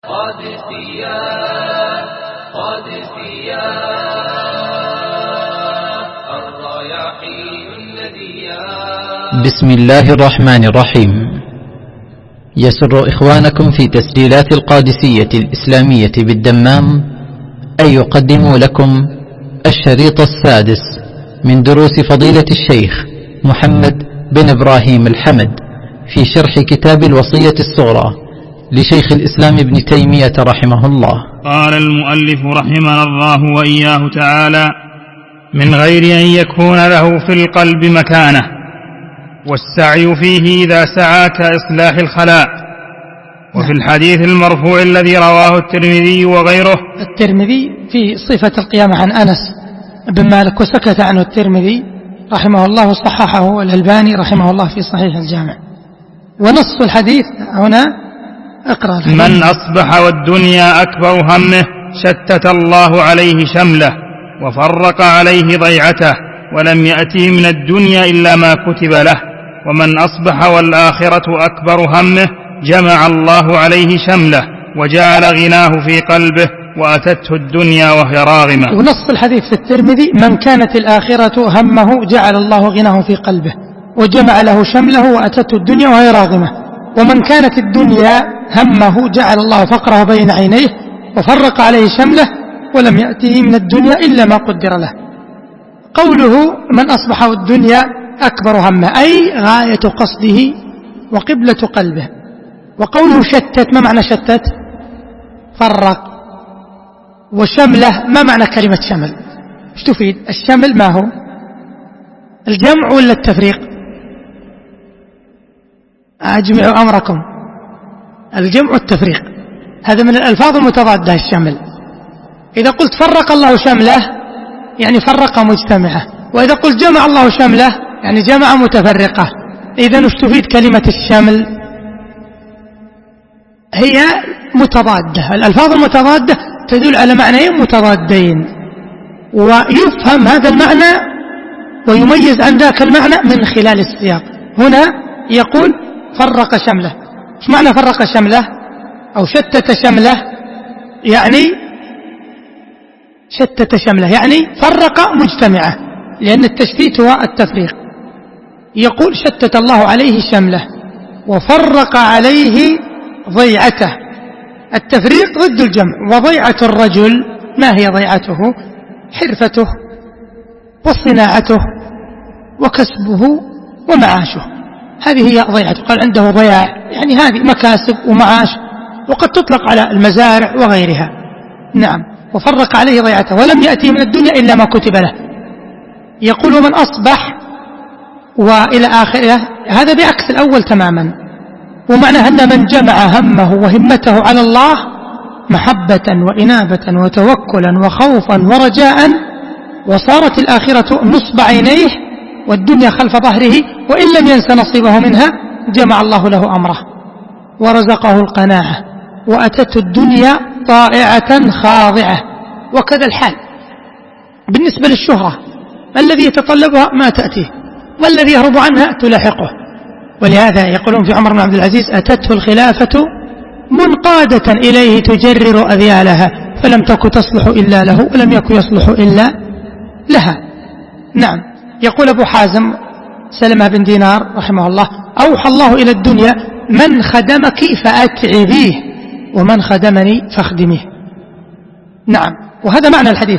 قادسية قادسية الرياحين الندية. بسم الله الرحمن الرحيم. يسر إخوانكم في تسجيلات القادسية الإسلامية بالدمام أن يقدموا لكم الشريط السادس من دروس فضيلة الشيخ محمد بن إبراهيم الحمد في شرح كتاب الوصية الصغرى لشيخ الإسلام ابن تيمية رحمه الله. قال المؤلف رحمنا الله وإياه تعالى: من غير أن يكون له في القلب مكانة، والسعي فيه إذا سعى كإصلاح الخلاء. وفي الحديث المرفوع الذي رواه الترمذي وغيره، الترمذي في صفة القيامة عن أنس بن مالك، وسكت عنه الترمذي رحمه الله وصححه الألباني رحمه الله في صحيح الجامع. ونص الحديث هنا اقرأ الحديث: من أصبح والدنيا أكبر همه شتت الله عليه شمله وفرق عليه ضيعته ولم يأته من الدنيا إلا ما كتب له. ومن أصبح والآخرة أكبر همه جمع الله عليه شمله وجعل غناه في قلبه وأتته الدنيا وهي راغمة. ونص الحديث في الترمذي: من كانت الآخرة همه جعل الله غناه في قلبه وجمع له شمله وأتته الدنيا وهي راغمة. ومن كانت الدنيا همه جعل الله فقره بين عينيه وفرق عليه شمله ولم يأته من الدنيا إلا ما قدر له. قوله من أصبح الدنيا أكبر همه أي غاية قصده وقبلة قلبه. وقوله شتت، ما معنى شتت؟ فرق. وشمله، ما معنى كلمة شمل؟ ايش تفيد؟ الشمل ما هو؟ الجمع ولا التفريق؟ أجمعوا أمركم. الجمع والتفريق هذا من الألفاظ المتضادة. الشمل إذا قلت فرق الله شمله يعني فرق مجتمعه، وإذا قلت جمع الله شمله يعني جمع متفرقة. إذن ايش تفيد كلمة الشمل؟ هي متضادة. الألفاظ المتضادة تدل على معنيين متضادين، ويفهم هذا المعنى ويميز عن ذاك المعنى من خلال السياق. هنا يقول فرق شمله. ايش معنى فرق شمله أو شتت شمله؟ يعني شتت شمله يعني فرق مجتمعه، لأن التشتيت هو التفريق. يقول شتت الله عليه شمله وفرق عليه ضيعته. التفريق ضد الجمع. وضيعة الرجل ما هي ضيعته؟ حرفته وصناعته وكسبه ومعاشه، هذه هي ضيعته. قال عنده ضياع يعني هذه مكاسب ومعاش، وقد تطلق على المزارع وغيرها. نعم. وفرق عليه ضيعته ولم يأتي من الدنيا إلا ما كتب له. يقول من أصبح وإلى آخره، هذا بعكس الأول تماما. ومعنى أن من جمع همه وهمته على الله محبة وإنابة وتوكلا وخوفا ورجاء، وصارت الآخرة نصب عينيه والدنيا خلف ظهره، وإن لم ينس نصيبه منها جمع الله له أمره ورزقه القناعة وأتته الدنيا طائعة خاضعة. وكذا الحال بالنسبة للشهرة، الذي يتطلبها ما تأتيه والذي يهرب عنها تلاحقه. ولهذا يقولون في عمر بن عبد العزيز: أتته الخلافة منقادة إليه تجرر أذيالها فلم تك تصلح إلا له ولم يك يصلح إلا لها. نعم. يقول أبو حازم سلمة بن دينار رحمه الله: أوحى الله إلى الدنيا: من خدمك فأتعبيه ومن خدمني فاخدميه. نعم. وهذا معنى الحديث.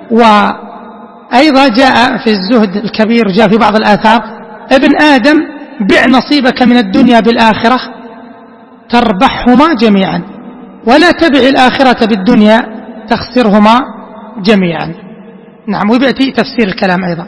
وأيضا جاء في الزهد الكبير، جاء في بعض الآثار: ابن آدم بع نصيبك من الدنيا بالآخرة تربحهما جميعا، ولا تبع الآخرة بالدنيا تخسرهما جميعا. نعم. وبيأتي تفسير الكلام أيضا.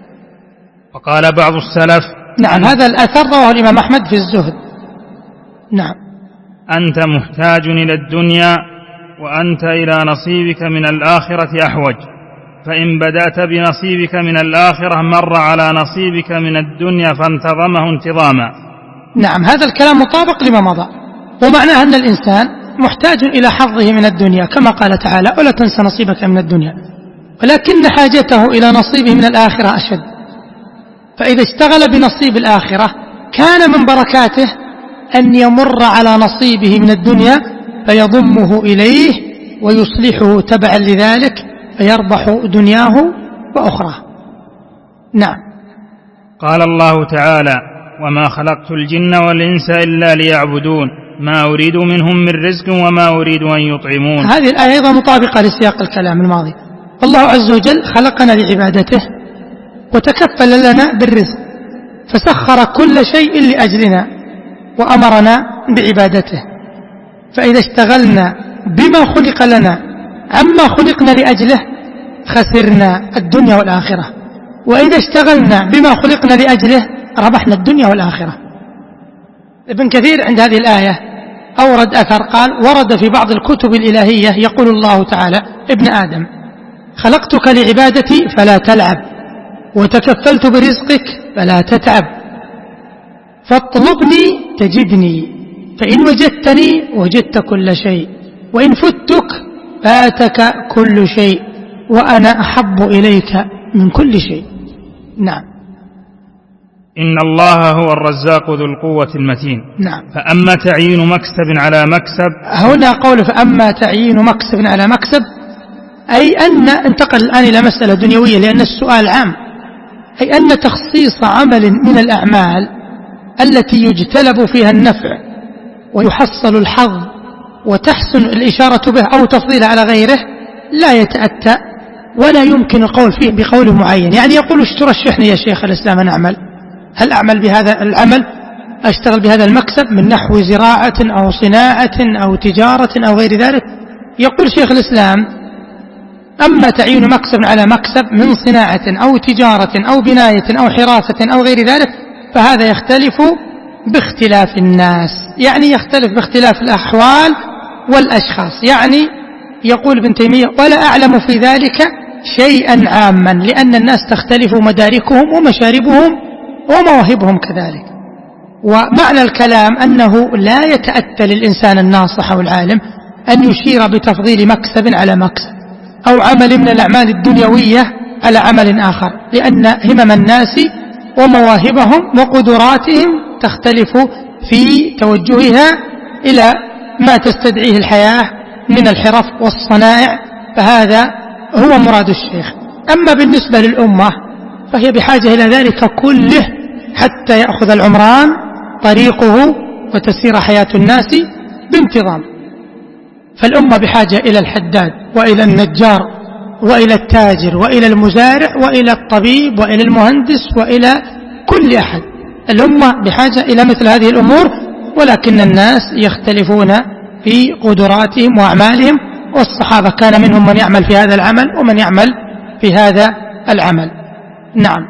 وقال بعض السلف: نعم. هذا الأثر رواه الإمام أحمد في الزهد. نعم. أنت محتاج إلى الدنيا وأنت إلى نصيبك من الآخرة أحوج، فإن بدأت بنصيبك من الآخرة مر على نصيبك من الدنيا فانتظمه انتظاما. نعم. هذا الكلام مطابق لما مضى، ومعناه أن الإنسان محتاج إلى حظه من الدنيا كما قال تعالى: ولا تنس نصيبك من الدنيا، ولكن حاجته إلى نصيبه من الآخرة أشد. فإذا اشتغل بنصيب الآخرة كان من بركاته أن يمر على نصيبه من الدنيا فيضمه إليه ويصلحه تبعا لذلك فيربح دنياه وأخرى. نعم. قال الله تعالى: وما خلقت الجن والإنس إلا ليعبدون ما أريد منهم من رزق وما أريد أن يطعمون. هذه الآية أيضا مطابقة لسياق الكلام الماضي. الله عز وجل خلقنا لعبادته وتكفل لنا بالرزق، فسخر كل شيء لأجلنا وأمرنا بعبادته. فإذا اشتغلنا بما خلق لنا عما خلقنا لأجله خسرنا الدنيا والآخرة، وإذا اشتغلنا بما خلقنا لأجله ربحنا الدنيا والآخرة. ابن كثير عند هذه الآية أورد أثر قال: ورد في بعض الكتب الإلهية يقول الله تعالى: ابن آدم خلقتك لعبادتي فلا تلعب، وتكفلت برزقك فلا تتعب، فاطلبني تجدني، فإن وجدتني وجدت كل شيء، وإن فتك فاتك كل شيء، وأنا أحب إليك من كل شيء. نعم. إن الله هو الرزاق ذو القوة المتين. نعم. فأما تعيين مكسب على مكسب، هنا قول فأما تعيين مكسب على مكسب، أي أن انتقل الآن إلى مسألة دنيوية لأن السؤال عام، أي أن تخصيص عمل من الأعمال التي يجتلب فيها النفع ويحصل الحظ وتحسن الإشارة به أو تفضيل على غيره لا يتأتى ولا يمكن القول فيه بقول معين. يعني يقول: ايش ترشحني يا شيخ الإسلام أن أعمل؟ هل أعمل بهذا العمل، أشتغل بهذا المكسب من نحو زراعة أو صناعة أو تجارة أو غير ذلك؟ يقول شيخ الإسلام: أما تعيين مكسب على مكسب من صناعة أو تجارة أو بناية أو حراسة أو غير ذلك فهذا يختلف باختلاف الناس، يعني يختلف باختلاف الأحوال والأشخاص. يعني يقول ابن تيمية: ولا أعلم في ذلك شيئا عاما، لأن الناس تختلف مداركهم ومشاربهم ومواهبهم كذلك. ومعنى الكلام أنه لا يتأتى للإنسان الناصح أو العالم أن يشير بتفضيل مكسب على مكسب أو عمل من الأعمال الدنيوية على عمل آخر، لأن همم الناس ومواهبهم وقدراتهم تختلف في توجهها إلى ما تستدعيه الحياة من الحرف والصنائع، فهذا هو مراد الشيخ. أما بالنسبة للأمة فهي بحاجة إلى ذلك كله حتى يأخذ العمران طريقه وتسير حياة الناس بانتظام. فالأمة بحاجة إلى الحداد وإلى النجار وإلى التاجر وإلى المزارع وإلى الطبيب وإلى المهندس وإلى كل أحد. الأمة بحاجة إلى مثل هذه الأمور، ولكن الناس يختلفون في قدراتهم وأعمالهم، والصحابة كان منهم من يعمل في هذا العمل ومن يعمل في هذا العمل. نعم.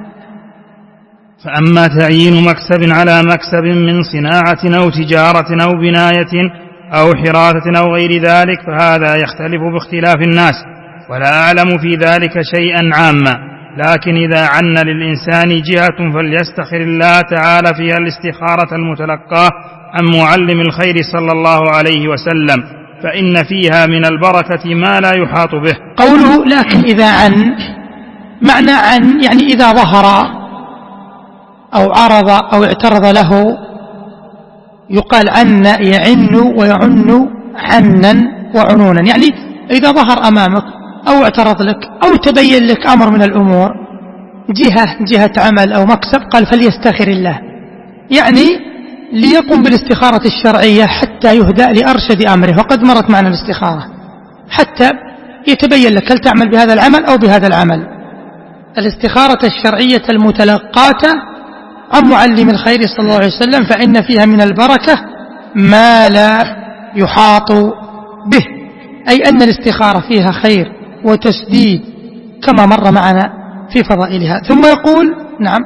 فأما تعيين مكسب على مكسب من صناعة أو تجارة أو بناية أو حراسة أو غير ذلك فهذا يختلف باختلاف الناس، ولا أعلم في ذلك شيئا عاما، لكن إذا عن للإنسان جهة فليستخر الله تعالى فيها الاستخارة المتلقاه عن معلم الخير صلى الله عليه وسلم، فإن فيها من البركة ما لا يحاط به. قوله لكن إذا عن، معنى عن يعني إذا ظهر أو عرض أو اعترض له، يقال عن يعن ويعن عنا وعنونا، يعني إذا ظهر أمامك أو اعترض لك أو تبين لك أمر من الأمور جهة عمل أو مكسب، قال فليستخر الله، يعني ليقوم بالاستخارة الشرعية حتى يهدأ لأرشد أمره. وقد مرت معنا الاستخارة حتى يتبين لك هل تعمل بهذا العمل أو بهذا العمل. الاستخارة الشرعية المتلقاة عن معلم الخير صلى الله عليه وسلم، فإن فيها من البركة ما لا يحاط به، أي أن الاستخارة فيها خير وتسديد كما مر معنا في فضائلها. ثم يقول: نعم.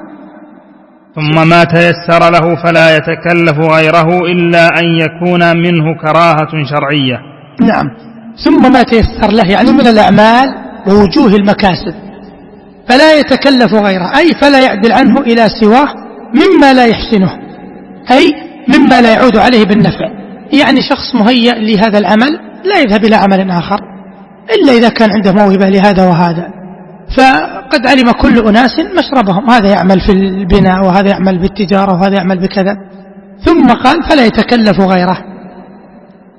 ثم ما تيسر له فلا يتكلف غيره إلا أن يكون منه كراهة شرعية. نعم. ثم ما تيسر له يعني من الأعمال ووجوه المكاسب، فلا يتكلف غيره، أي فلا يعدل عنه إلى سواه مما لا يحسنه، أي مما لا يعود عليه بالنفع. يعني شخص مهيأ لهذا العمل لا يذهب إلى عمل آخر إلا إذا كان عنده موهبة لهذا وهذا، فقد علم كل أناس مشربهم، هذا يعمل في البناء وهذا يعمل بالتجارة وهذا يعمل بكذا. ثم قال فلا يتكلف غيره،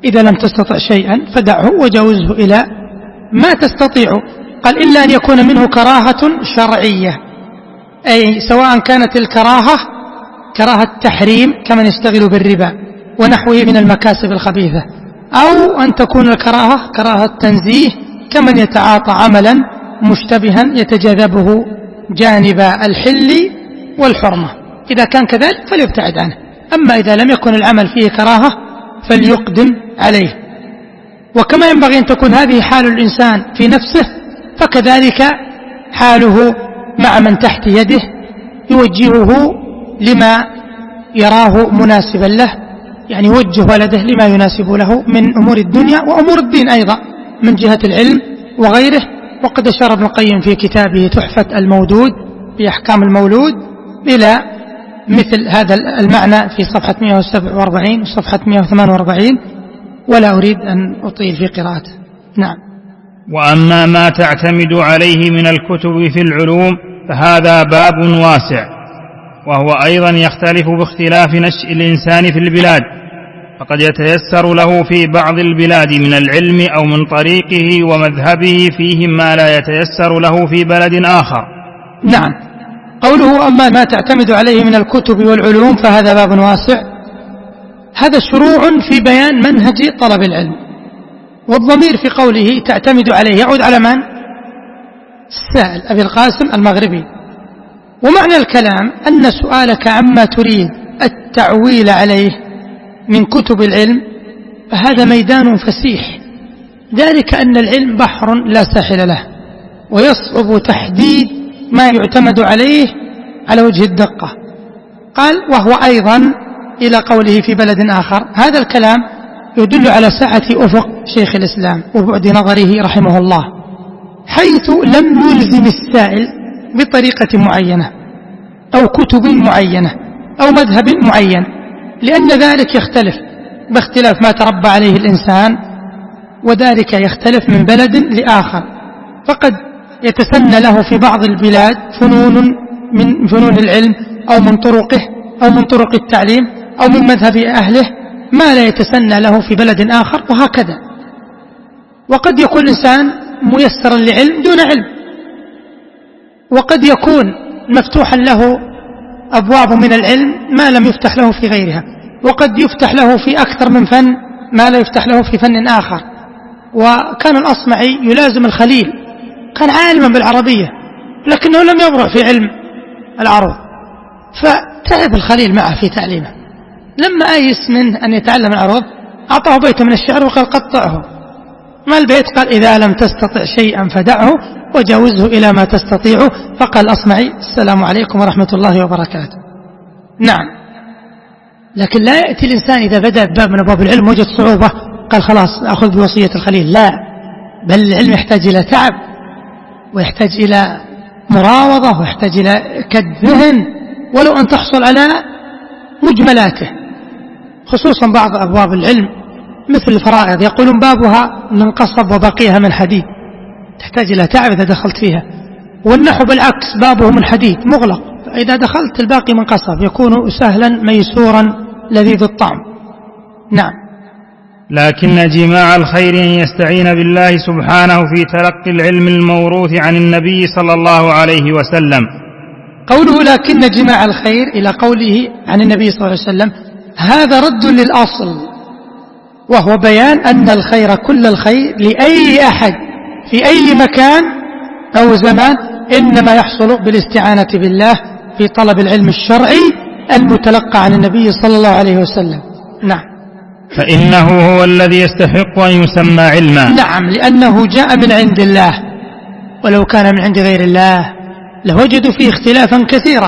إذا لم تستطع شيئا فدعه وجاوزه إلى ما تستطيع. قال إلا أن يكون منه كراهة شرعية، أي سواء كانت الكراهة كراهة تحريم كمن يشتغل بالربا ونحوه من المكاسب الخبيثة، أو أن تكون الكراهة كراهة تنزيه كمن يتعاطى عملا مشتبها يتجاذبه جانب الحل والحرمة. إذا كان كذلك فليبتعد عنه، أما إذا لم يكن العمل فيه كراهة فليقدم عليه. وكما ينبغي أن تكون هذه حال الإنسان في نفسه فكذلك حاله مع من تحت يده، يوجهه لما يراه مناسبا له، يعني يوجه ولده لما يناسب له من أمور الدنيا وأمور الدين أيضا من جهة العلم وغيره. وقد أشار ابن القيم في كتابه تحفة المودود بأحكام المولود إلى مثل هذا المعنى في صفحة 147 وصفحة 148، ولا أريد أن أطيل في قراءته. نعم. وأما ما تعتمد عليه من الكتب في العلوم فهذا باب واسع، وهو أيضا يختلف باختلاف نشء الإنسان في البلاد، فقد يتيسر له في بعض البلاد من العلم أو من طريقه ومذهبه فيه ما لا يتيسر له في بلد آخر. نعم. قوله أما ما تعتمد عليه من الكتب والعلوم فهذا باب واسع، هذا شروع في بيان منهج طلب العلم، والضمير في قوله تعتمد عليه يعود على من؟ السائل أبي القاسم المغربي. ومعنى الكلام أن سؤالك عما تريد التعويل عليه من كتب العلم فهذا ميدان فسيح، ذلك أن العلم بحر لا ساحل له، ويصعب تحديد ما يعتمد عليه على وجه الدقة. قال وهو أيضا إلى قوله في بلد آخر، هذا الكلام يدل على سعة أفق شيخ الإسلام وبعد نظره رحمه الله، حيث لم يلزم السائل بطريقة معينة أو كتب معينة أو مذهب معين، لأن ذلك يختلف باختلاف ما تربى عليه الإنسان، وذلك يختلف من بلد لآخر. فقد يتسنى له في بعض البلاد فنون من فنون العلم أو من طرقه أو من طرق التعليم أو من مذهب أهله ما لا يتسنى له في بلد آخر، وهكذا. وقد يكون الإنسان ميسرا لعلم دون علم، وقد يكون مفتوحا له أبواب من العلم ما لم يفتح له في غيرها، وقد يفتح له في أكثر من فن ما لا يفتح له في فن آخر. وكان الأصمعي يلازم الخليل، كان عالما بالعربية لكنه لم يبرع في علم العروض، فتعب الخليل معه في تعليمه. لما آيس منه أن يتعلم العروض أعطاه بيت من الشعر وقال قطعه، ما البيت؟ قال إذا لم تستطع شيئا فدعه وجاوزه إلى ما تستطيع. فقال الأصمعي السلام عليكم ورحمة الله وبركاته. نعم. لكن لا يأتي الإنسان إذا بدأ باب من أبواب العلم وجد صعوبة قال خلاص أخذ بوصية الخليل، لا، بل العلم يحتاج إلى تعب ويحتاج إلى مراوضة ويحتاج إلى كالذهن ولو أن تحصل على مجملاته، خصوصا بعض أبواب العلم مثل الفرائض يقولون بابها من قصب وبقيها من حديد، تحتاج إلى تعب إذا دخلت فيها. والنحو بالعكس بابه من حديد مغلق، فإذا دخلت الباقي من قصب يكون سهلا ميسورا لذيذ الطعم. نعم. لكن جماع الخير أن يستعين بالله سبحانه في تلقي العلم الموروث عن النبي صلى الله عليه وسلم. قوله لكن جماع الخير إلى قوله عن النبي صلى الله عليه وسلم هذا رد للأصل، وهو بيان أن الخير كل الخير لأي أحد في أي مكان أو زمان إنما يحصل بالاستعانة بالله في طلب العلم الشرعي المتلقى عن النبي صلى الله عليه وسلم. نعم. فإنه هو الذي يستحق أن يسمى علما. نعم، لأنه جاء من عند الله، ولو كان من عند غير الله لوجدوا فيه اختلافا كثيرا.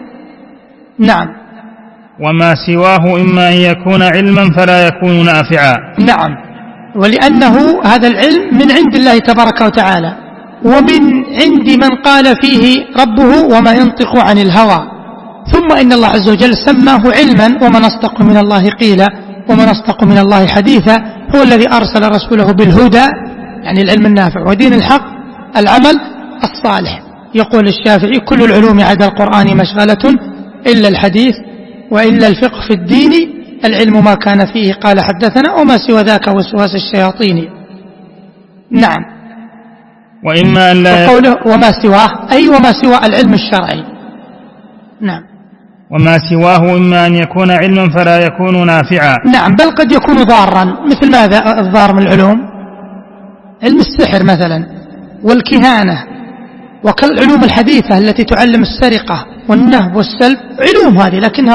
نعم. وما سواه إما أن يكون علما فلا يكون نافعا. نعم، ولأنه هذا العلم من عند الله تبارك وتعالى، ومن عند من قال فيه ربه وما ينطق عن الهوى. ثم إن الله عز وجل سماه علما، ومن أصدق من الله قيلا ومن أصدق من الله حديثا، هو الذي أرسل رسوله بالهدى يعني العلم النافع ودين الحق العمل الصالح. يقول الشافعي كل العلوم عدا القرآن مشغلة إلا الحديث وإلا الفقه في الدين العلم ما كان فيه قال حدثنا وما سوى ذاك وسواس الشياطين. نعم. وإما أن لا وقوله وما سواه أي وما سوى العلم الشرعي. نعم. وما سواه إما أن يكون علما فلا يكون نافعا. نعم، بل قد يكون ضارا. مثل ماذا الضار من العلوم؟ علم السحر مثلا والكهانة، وكالعلوم الحديثة التي تعلم السرقة والنهب والسلب، علوم هذه لكنها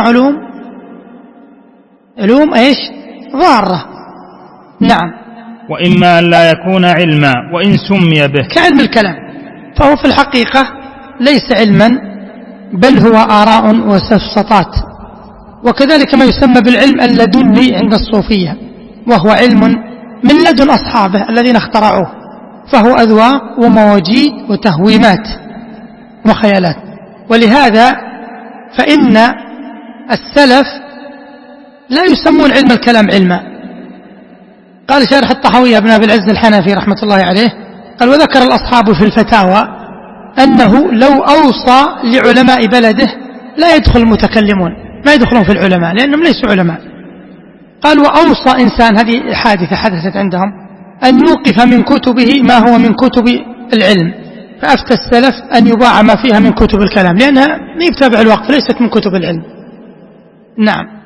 علوم ايش؟ ضارة. نعم. وإما أن لا يكون علما وإن سمي به، كعلم الكلام، فهو في الحقيقة ليس علما بل هو آراء وسفسطات. وكذلك ما يسمى بالعلم اللدني عند الصوفية، وهو علم من لدن أصحابه الذين اخترعوه، فهو أذواق ومواجيد وتهويمات وخيالات. ولهذا فإن السلف لا يسمون علم الكلام علما. قال شارح الطحاوية ابن أبي العز الحنفي رحمة الله عليه، قال وذكر الأصحاب في الفتاوى أنه لو أوصى لعلماء بلده لا يدخل المتكلمون، ما يدخلون في العلماء لأنهم ليسوا علماء. قال وأوصى إنسان، هذه حادثة حدثت عندهم، أن يوقف من كتبه ما هو من كتب العلم، فأفتى السلف أن يباع ما فيها من كتب الكلام لأنها يتبع الوقف ليست من كتب العلم. نعم.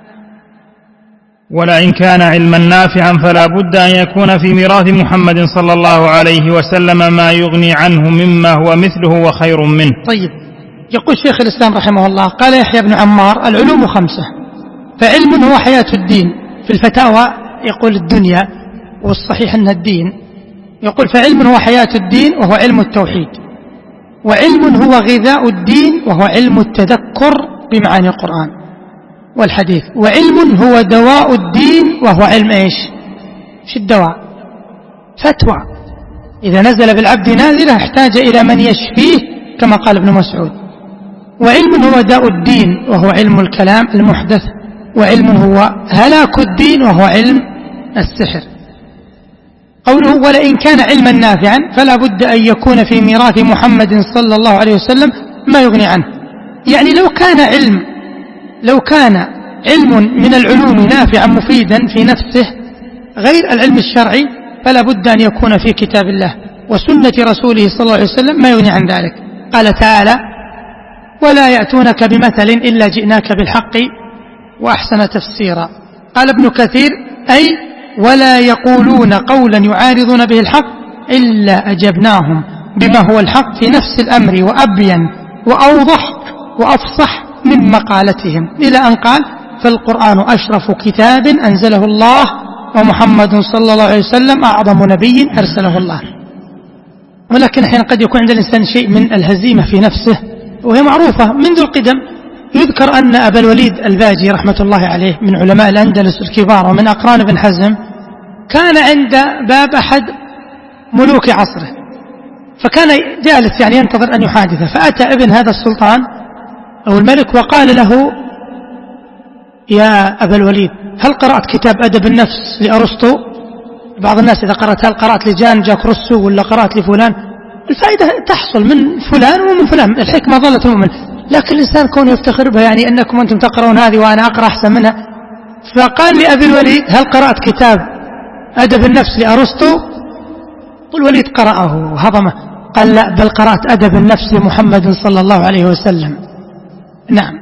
ولئن كان علما نافعا فلا بد أن يكون في ميراث محمد صلى الله عليه وسلم ما يغني عنه مما هو مثله وخير منه. طيب، يقول شيخ الإسلام رحمه الله قال يحيى بن عمار العلوم 5، فعلم هو حياة الدين. في الفتاوى يقول الدنيا والصحيح أن الدين، يقول فعلم هو حياة الدين وهو علم التوحيد، وعلم هو غذاء الدين وهو علم التذكر بمعاني القرآن والحديث، وعلم هو دواء الدين وهو علم ايش؟ ايش الدواء؟ فتوى. إذا نزل بالعبد نازله احتاج إلى من يشفيه كما قال ابن مسعود. وعلم هو داء الدين وهو علم الكلام المحدث، وعلم هو هلاك الدين وهو علم السحر. قوله ولئن كان علما نافعا فلا بد أن يكون في ميراث محمد صلى الله عليه وسلم ما يغني عنه. يعني لو كان علم من العلوم نافعا مفيدا في نفسه غير العلم الشرعي فلا بد أن يكون في كتاب الله وسنة رسوله صلى الله عليه وسلم ما يغني عن ذلك. قال تعالى ولا يأتونك بمثل إلا جئناك بالحق وأحسن تفسيرا. قال ابن كثير أي ولا يقولون قولا يعارضون به الحق إلا أجبناهم بما هو الحق في نفس الأمر وأبين وأوضح وأفصح من مقالتهم، إلى أن قال فالقرآن أشرف كتاب أنزله الله ومحمد صلى الله عليه وسلم أعظم نبي أرسله الله. ولكن حين قد يكون عند الإنسان شيء من الهزيمة في نفسه، وهي معروفة منذ القدم. يذكر أن أبا الوليد الباجي رحمة الله عليه من علماء الأندلس الكبار ومن أقران ابن حزم كان عند باب أحد ملوك عصره، فكان جالس يعني ينتظر أن يحادثه، فأتى ابن هذا السلطان أو الملك وقال له يا أبا الوليد هل قرأت كتاب أدب النفس لأرسطو؟ بعض الناس إذا قرأت هل قرأت لجان جاك روسو ولا قرأت لفلان، الفائدة تحصل من فلان ومن فلان، الحكمة ظلت المؤمن. لكن الإنسان كونه يفتخر بها يعني أنكم أنتم تقرؤون هذه وأنا أقرأ أحسن منها. فقال لأبي الوليد هل قرأت كتاب أدب النفس لأرسطو؟ والوليد قرأه وهضمه. قال لا، بل قرأت أدب النفس لمحمد صلى الله عليه وسلم. نعم.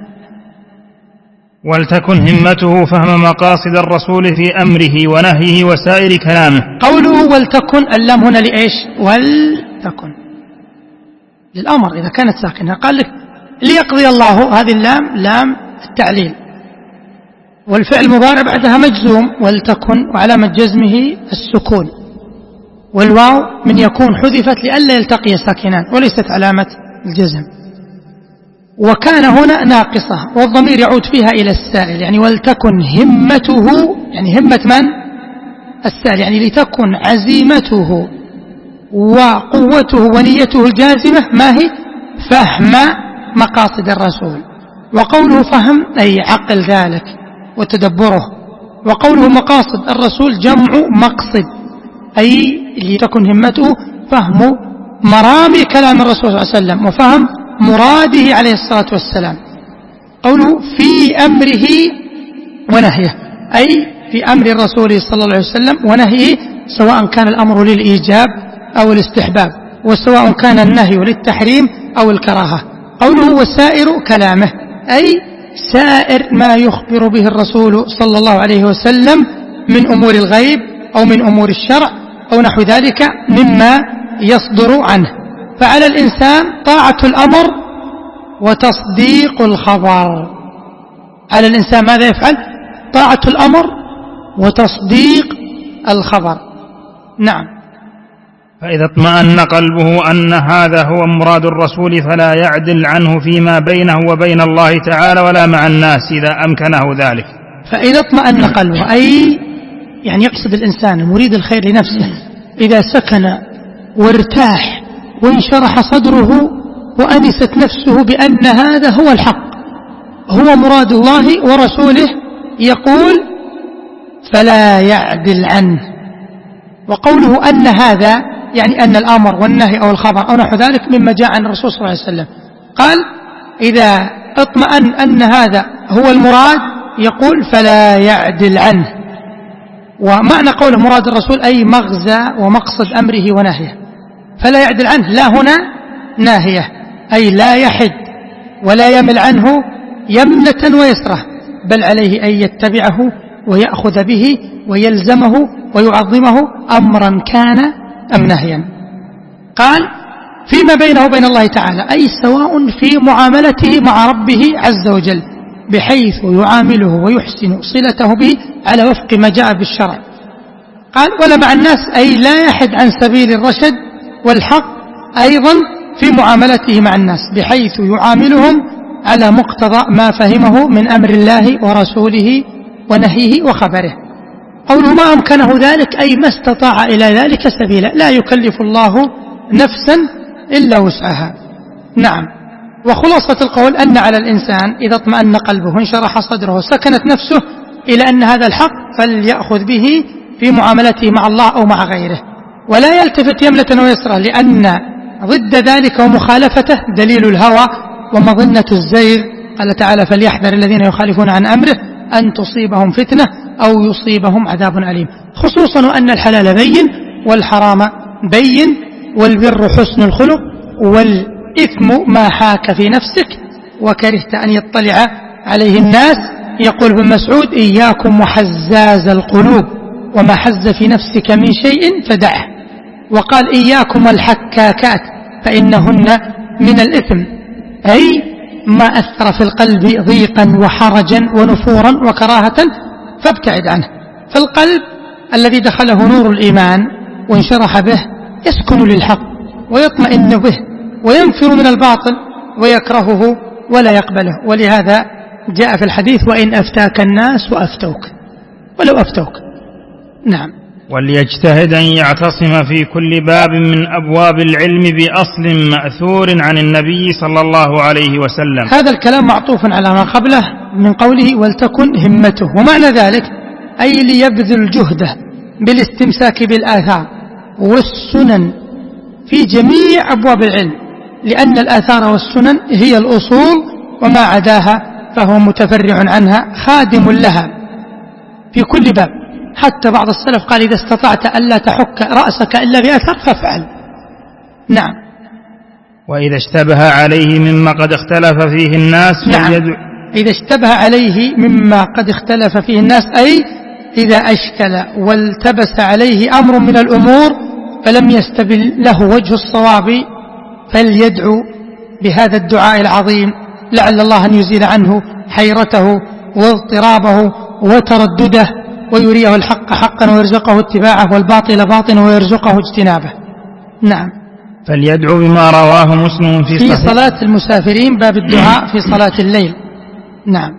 ولتكن همته فهم مقاصد الرسول في أمره ونهيه وسائر كلامه. قوله ولتكن اللام هنا لإيش؟ ولتكن للأمر إذا كانت ساكنة. قال لك ليقضي الله، هذه اللام لام التعليل، والفعل مضارع بعدها مجزوم ولتكن وعلامة جزمه السكون، والواو من يكون حذفت لئلا يلتقي ساكنان وليست علامة الجزم. وكان هنا ناقصة والضمير يعود فيها إلى السائل، يعني ولتكن همته، يعني همة من؟ السائل، يعني لتكن عزيمته وقوته ونيته الجازمة ما هي؟ فهم مقاصد الرسول. وقوله فهم أي عقل ذلك وتدبره، وقوله مقاصد الرسول جمع مقصد، أي لتكن همته فهم مرامي كلام الرسول صلى الله عليه وسلم وفهم مراده عليه الصلاة والسلام. قوله في أمره ونهيه، أي في أمر الرسول صلى الله عليه وسلم ونهيه، سواء كان الأمر للإيجاب أو الاستحباب، وسواء كان النهي للتحريم أو الكراهة. قوله وسائر كلامه أي سائر ما يخبر به الرسول صلى الله عليه وسلم من أمور الغيب أو من أمور الشرع أو نحو ذلك مما يصدر عنه. فعلى الإنسان طاعة الأمر وتصديق الخبر. على الإنسان ماذا يفعل؟ طاعة الأمر وتصديق الخبر. نعم. فإذا اطمأن قلبه أن هذا هو مراد الرسول فلا يعدل عنه فيما بينه وبين الله تعالى ولا مع الناس إذا أمكنه ذلك. فإذا اطمأن قلبه أي يعني يقصد الإنسان المريد الخير لنفسه، إذا سكن وارتاح وانشرح صدره وأنست نفسه بأن هذا هو الحق، هو مراد الله ورسوله، يقول فلا يعدل عنه. وقوله أن هذا يعني أن الأمر والنهي أو الخبر أو نحو ذلك مما جاء عن الرسول صلى الله عليه وسلم. قال إذا اطمأن أن هذا هو المراد يقول فلا يعدل عنه. ومعنى قول مراد الرسول أي مغزى ومقصد أمره ونهيه. فلا يعدل عنه لا هنا ناهية، أي لا يحد ولا يمل عنه يمنة ويسرة، بل عليه أن يتبعه ويأخذ به ويلزمه ويعظمه أمرا كان أم نهيا. قال فيما بينه وبين الله تعالى أي سواء في معاملته مع ربه عز وجل، بحيث يعامله ويحسن صلته به على وفق ما جاء بالشرع. قال ولا مع الناس أي لا يحد عن سبيل الرشد والحق أيضا في معاملته مع الناس، بحيث يعاملهم على مقتضى ما فهمه من أمر الله ورسوله ونهيه وخبره. قوله ما أمكنه ذلك أي ما استطاع إلى ذلك سبيلا، لا يكلف الله نفسا إلا وسعها. نعم. وخلاصة القول أن على الإنسان إذا اطمأن قلبه وانشرح صدره وسكنت نفسه إلى أن هذا الحق فليأخذ به في معاملته مع الله أو مع غيره، ولا يلتفت يمنة ويسرة، لأن ضد ذلك ومخالفته دليل الهوى ومظنة الزيغ. قال تعالى فليحذر الذين يخالفون عن أمره أن تصيبهم فتنة أو يصيبهم عذاب أليم، خصوصا وأن الحلال بين والحرام بين، والبر حسن الخلق والإثم ما حاك في نفسك وكرهت أن يطلع عليه الناس. يقول ابن مسعود إياكم وحزاز القلوب، وما حز في نفسك من شيء فدعه. وقال إياكم الحكاكات فإنهن من الإثم، أي ما أثر في القلب ضيقا وحرجا ونفورا وكراهة فابتعد عنه. فالقلب الذي دخله نور الإيمان وانشرح به يسكن للحق ويطمئن به وينفر من الباطل ويكرهه ولا يقبله. ولهذا جاء في الحديث وإن أفتاك الناس وأفتوك ولو أفتوك. نعم. وليجتهد أن يعتصم في كل باب من أبواب العلم بأصل مأثور عن النبي صلى الله عليه وسلم. هذا الكلام معطوف على ما قبله من قوله ولتكن همته، ومعنى ذلك أي ليبذل جهده بالاستمساك بالآثار والسنن في جميع أبواب العلم، لأن الآثار والسنن هي الأصول، وما عداها فهو متفرع عنها خادم لها في كل باب. حتى بعض السلف قال إذا استطعت ألا تحك رأسك إلا بأثر فافعل. نعم. وإذا اشتبه عليه مما قد اختلف فيه الناس نعم. إذا اشتبه عليه مما قد اختلف فيه الناس أي إذا أشكل والتبس عليه أمر من الأمور فلم يستبل له وجه الصواب فليدعو بهذا الدعاء العظيم لعل الله أن يزيل عنه حيرته واضطرابه وتردده ويريه الحق حقا ويرزقه اتباعه والباطل باطلا ويرزقه اجتنابه. نعم. فليدعو بما رواه مسلم في صلاة المسافرين، باب الدعاء في صلاة الليل. نعم.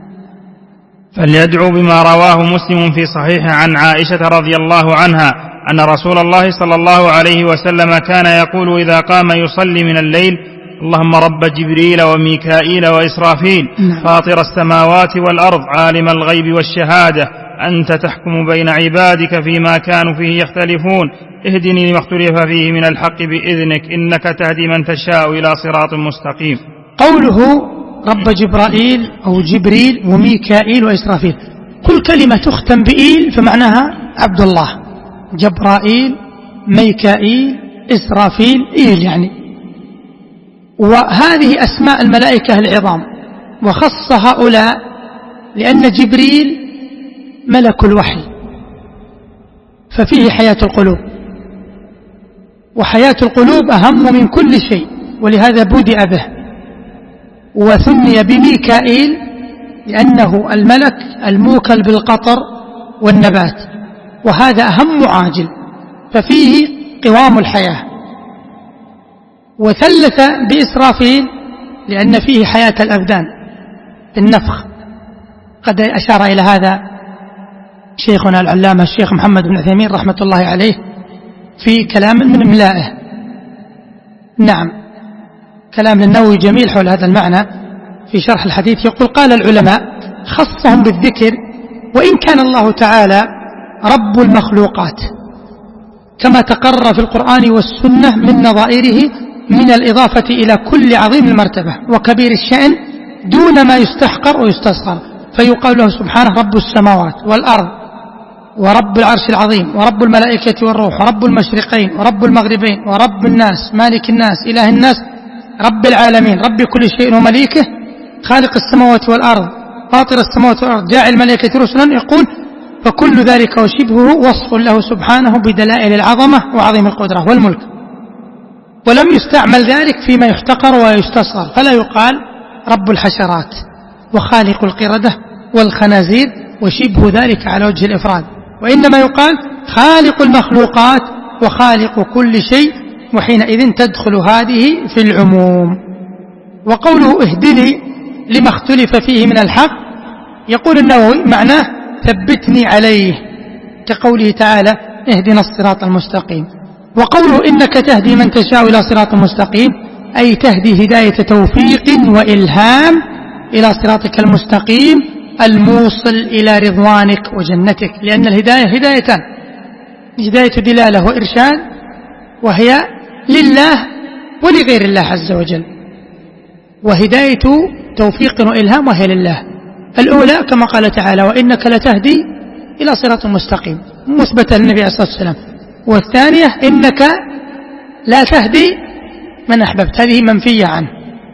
فليدعو بما رواه مسلم في صحيحه عن عائشة رضي الله عنها أن رسول الله صلى الله عليه وسلم كان يقول إذا قام يصلي من الليل اللهم رب جبريل وميكائيل وإسرافيل فاطر السماوات والأرض عالم الغيب والشهادة أنت تحكم بين عبادك فيما كانوا فيه يختلفون اهدني لما اختلف فيه من الحق بإذنك إنك تهدي من تشاء إلى صراط مستقيم. قوله رب جبرائيل أو جبريل وميكائيل وإسرافيل وكل كلمة تختم بإيل فمعناها عبد الله. جبرائيل، ميكائيل، إسرافيل، إيل يعني. وهذه أسماء الملائكة العظام، وخص هؤلاء لأن جبريل ملك الوحي ففيه حياة القلوب، وحياة القلوب أهم من كل شيء، ولهذا بدأ به. وثني بميكائيل لأنه الملك الموكل بالقطر والنبات، وهذا أهم عاجل ففيه قوام الحياة. وثلث بإسرافيل لأن فيه حياة الأبدان النفخ، قد أشار إلى هذا شيخنا العلامة الشيخ محمد بن عثيمين رحمة الله عليه في كلام من إملائه. نعم، كلام للنووي جميل حول هذا المعنى في شرح الحديث. يقول: قال العلماء خصهم بالذكر وإن كان الله تعالى رب المخلوقات كما تقرر في القرآن والسنة من نظائره من الإضافة إلى كل عظيم المرتبة وكبير الشأن دون ما يستحقر ويستصغر، فيقال له سبحانه رب السماوات والأرض ورب العرش العظيم ورب الملائكة والروح ورب المشرقين ورب المغربين ورب الناس مالك الناس إله الناس رب العالمين رب كل شيء ومليكه خالق السماوات والأرض فاطر السماوات والأرض جاعل الملائكة رسلا. يقول: فكل ذلك وشبهه وصف له سبحانه بدلائل العظمة وعظيم القدرة والملك، ولم يستعمل ذلك فيما يحتقر ويستصغر، فلا يقال رب الحشرات وخالق القردة والخنازير وشبه ذلك على وجه الإفراد، وإنما يقال خالق المخلوقات وخالق كل شيء، وحينئذ تدخل هذه في العموم. وقوله اهدني لما اختلف فيه من الحق، يقول النووي معناه ثبتني عليه، كقوله تعالى اهدنا الصراط المستقيم. وقوله إنك تهدي من تشاء إلى صراط مستقيم أي تهدي هداية توفيق وإلهام إلى صراطك المستقيم الموصل إلى رضوانك وجنتك، لأن الهداية هدايتان: هداية دلالة وإرشاد، وهي لله ولغير الله عز وجل، وهداية توفيق وإلهام وهي لله. الأولى كما قال تعالى وإنك لتهدي إلى صراط مستقيم مثبتة للنبي عليه الصلاة والسلام، والثانية إنك لا تهدي من أحببت، هذه منفية عنه.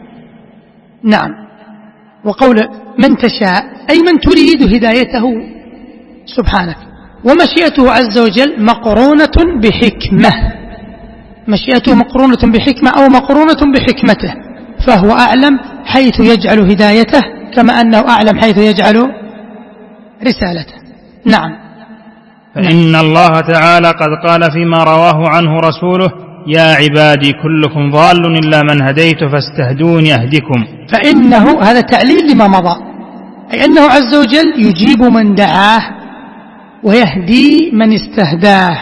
نعم. وقول من تشاء أي من تريد هدايته سبحانك، ومشيئته عز وجل مقرونة بحكمة، مشيئته مقرونة بحكمة أو مقرونة بحكمته، فهو أعلم حيث يجعل هدايته كما أنه أعلم حيث يجعل رسالته. نعم. فإن الله تعالى قد قال فيما رواه عنه رسوله يا عبادي كلكم ضال إلا من هديت فاستهدوني أهدكم. فإنه هذا تعليل لما مضى، أي أنه عز وجل يجيب من دعاه ويهدي من استهداه.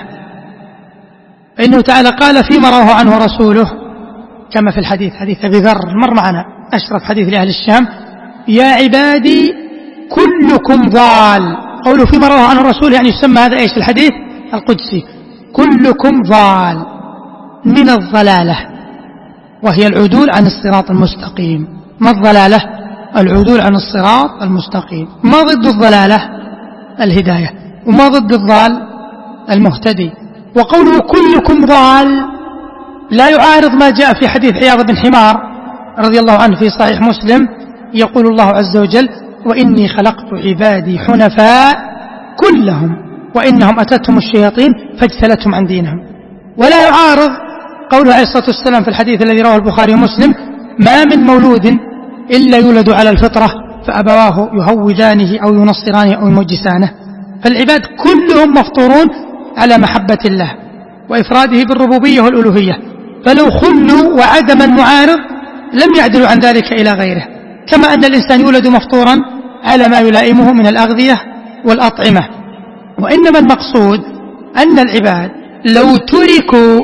فإنه تعالى قال فيما رواه عنه رسوله كما في الحديث حديث أبي ذر مر معنا أشرف حديث لأهل الشام: يا عبادي كلكم ضال. قوله فيما رواه عنه الرسول يعني يسمى هذا إيش؟ الحديث القدسي. كلكم ضال من الضلالة، وهي العدول عن الصراط المستقيم. ما الضلالة؟ العدول عن الصراط المستقيم. ما ضد الضلالة؟ الهداية. وما ضد الضال؟ المهتدي. وقوله كلكم ضال لا يعارض ما جاء في حديث عياض بن حمار رضي الله عنه في صحيح مسلم، يقول الله عز وجل: وإني خلقت عبادي حنفاء كلهم وإنهم أتتهم الشياطين فاجتلتهم عن دينهم. ولا يعارض قوله عليه الصلاة والسلام في الحديث الذي رواه البخاري ومسلم: ما من مولود إلا يولد على الفطرة فأبواه يهودانه أو ينصرانه أو يمجسانه. فالعباد كلهم مفطورون على محبة الله وإفراده بالربوبية والألوهية، فلو خلوا وعدم المعارض لم يعدلوا عن ذلك إلى غيره، كما أن الإنسان يولد مفطورا على ما يلائمه من الأغذية والأطعمة. وإنما المقصود أن العباد لو تركوا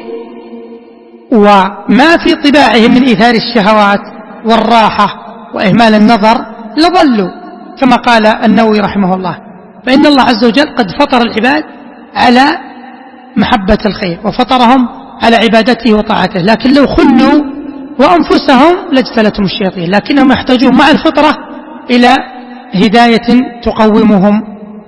وما في طباعهم من إيثار الشهوات والراحة وإهمال النظر لضلوا، كما قال النووي رحمه الله. فإن الله عز وجل قد فطر العباد على محبة الخير وفطرهم على عبادته وطاعته، لكن لو خلوا وأنفسهم لاجتلتهم الشياطين، لكنهم يحتاجون مع الفطرة إلى هداية تقومهم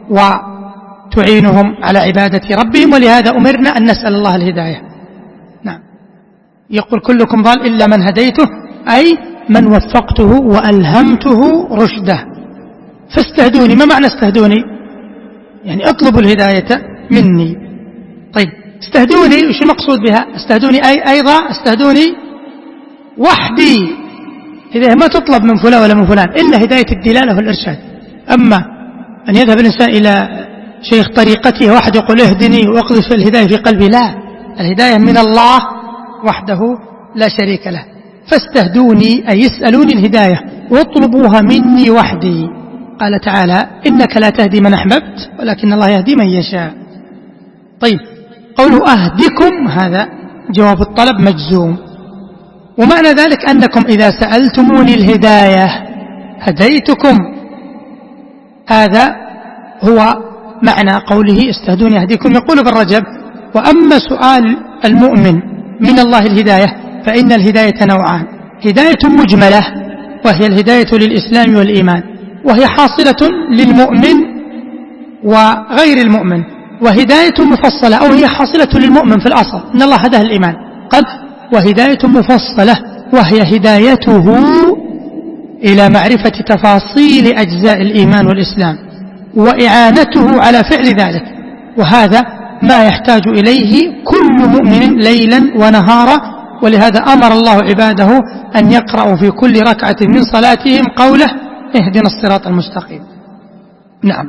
وتعينهم على عبادة ربهم، ولهذا أمرنا أن نسأل الله الهداية. نعم. يقول كلكم ضال إلا من هديته، أي من وفقته وألهمته رشده. فاستهدوني، ما معنى استهدوني؟ يعني اطلبوا الهداية مني. طيب استهدوني وش المقصود بها؟ استهدوني أيضا استهدوني وحدي. هداية ما تطلب من فلان ولا من فلان إلا هداية الدلالة والإرشاد. أما أن يذهب الإنسان إلى شيخ طريقته واحد يقول اهدني واقذف الهداية في قلبي، لا، الهداية من الله وحده لا شريك له. فاستهدوني أي يسألوني الهداية واطلبوها مني وحدي. قال تعالى إنك لا تهدي من أحببت ولكن الله يهدي من يشاء. طيب قوله أهدكم هذا جواب الطلب مجزوم، ومعنى ذلك أنكم إذا سألتموني الهداية هديتكم. هذا هو معنى قوله استهدوني أهديكم. يقول ابن رجب وأما سؤال المؤمن من الله الهداية فإن الهداية نوعان: هداية مجملة وهي الهداية للإسلام والإيمان، وهي حاصلة للمؤمن وغير المؤمن، وهداية مفصلة أو هي حاصلة للمؤمن في الأصل إن الله هداه الإيمان قد، وهداية مفصلة وهي هدايته إلى معرفة تفاصيل أجزاء الإيمان والإسلام وإعانته على فعل ذلك، وهذا ما يحتاج إليه كل مؤمن ليلا ونهارا. ولهذا أمر الله عباده أن يقرأوا في كل ركعة من صلاتهم قوله اهدنا الصراط المستقيم. نعم.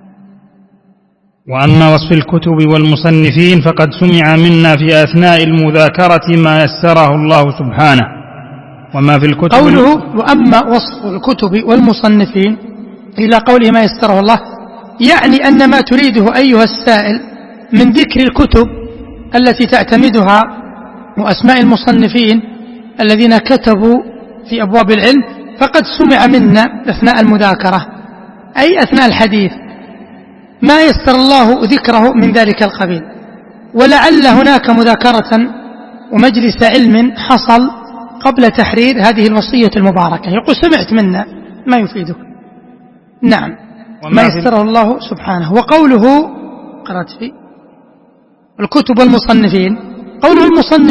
وأما وصف الكتب والمصنفين فقد سمع منا في أثناء المذاكرة ما يسره الله سبحانه. وما في الكتب قوله وأما وصف الكتب والمصنفين إلى قوله ما يسره الله، يعني أن ما تريده أيها السائل من ذكر الكتب التي تعتمدها وأسماء المصنفين الذين كتبوا في أبواب العلم فقد سمع منا أثناء المذاكرة أي أثناء الحديث ما يسر الله ذكره من ذلك القبيل. ولعل هناك مذاكرة ومجلس علم حصل قبل تحرير هذه الوصية المباركة، يقول سمعت منا ما يفيدك. نعم، ما يسره الله سبحانه. وقوله قرأت فيه الكتب والمصنفين، قوله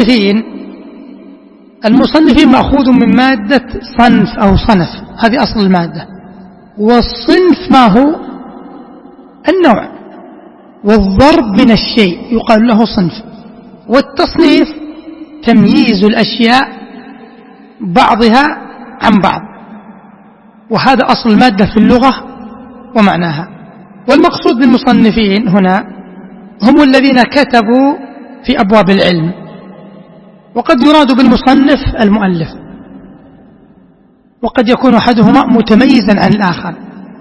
المصنفين مأخوذ من مادة صنف أو صنف، هذه أصل المادة. والصنف ما هو؟ النوع، والضرب من الشيء يقال له صنف. والتصنيف تمييز الأشياء بعضها عن بعض، وهذا أصل المادة في اللغة ومعناها. والمقصود بالمصنفين هنا هم الذين كتبوا في أبواب العلم، وقد يراد بالمصنف المؤلف، وقد يكون أحدهما متميزا عن الآخر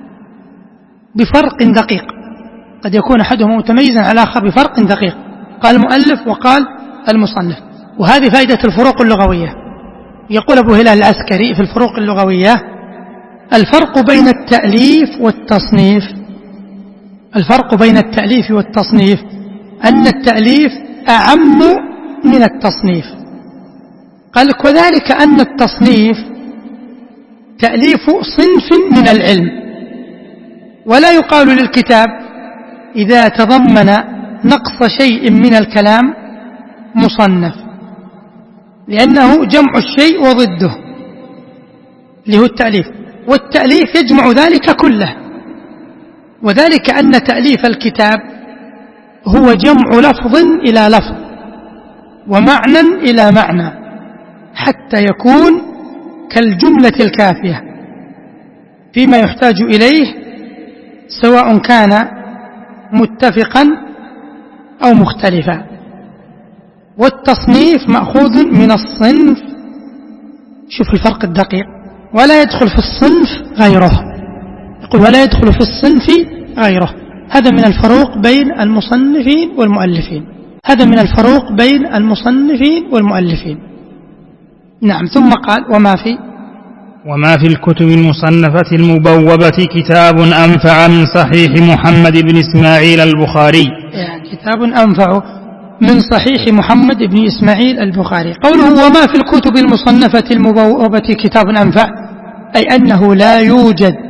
بفرق دقيق، قد يكون أحدهما متميزا عن الآخر بفرق دقيق، قال المؤلف وقال المصنف. وهذه فائدة الفروق اللغوية. يقول أبو هلال العسكري في الفروق اللغوية الفرق بين التأليف والتصنيف، الفرق بين التأليف والتصنيف أن التأليف أعم من التصنيف. قال وذلك أن التصنيف تأليف صنف من العلم، ولا يقال للكتاب إذا تضمن نقص شيء من الكلام مصنف، لأنه جمع الشيء وضده اللي هو التأليف، والتأليف يجمع ذلك كله. وذلك أن تأليف الكتاب هو جمع لفظ إلى لفظ ومعنى إلى معنى حتى يكون كالجملة الكافية فيما يحتاج إليه سواء كان متفقا أو مختلفا. والتصنيف مأخوذ من الصنف، شوف الفرق الدقيق، ولا يدخل في الصنف غيره، يقول ولا يدخل في الصنف غيره. هذا من الفروق بين المصنفين والمؤلفين، هذا من الفروق بين المصنفين والمؤلفين. نعم. ثم قال وما في الكتب المصنفة المبوبة كتاب أنفع من صحيح محمد بن إسماعيل البخاري، يعني كتاب أنفع من صحيح محمد بن إسماعيل البخاري. قوله وما في الكتب المصنفة المبوبة كتاب أنفع، أي أنه لا يوجد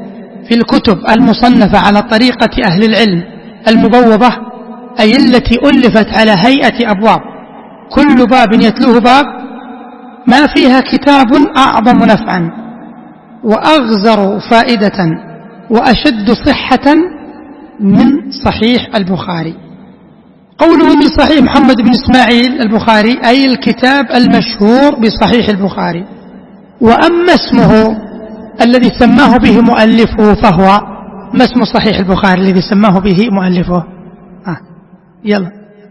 في الكتب المصنفة على طريقة أهل العلم المبوبة، أي التي ألفت على هيئة أبواب، كل باب يتلوه باب، ما فيها كتاب أعظم نفعا وأغزر فائدة وأشد صحة من صحيح البخاري. قوله من صحيح محمد بن إسماعيل البخاري أي الكتاب المشهور بصحيح البخاري. وأما اسمه الذي سماه به مؤلفه فهو ما اسم صحيح البخاري الذي سماه به مؤلفه؟ يلا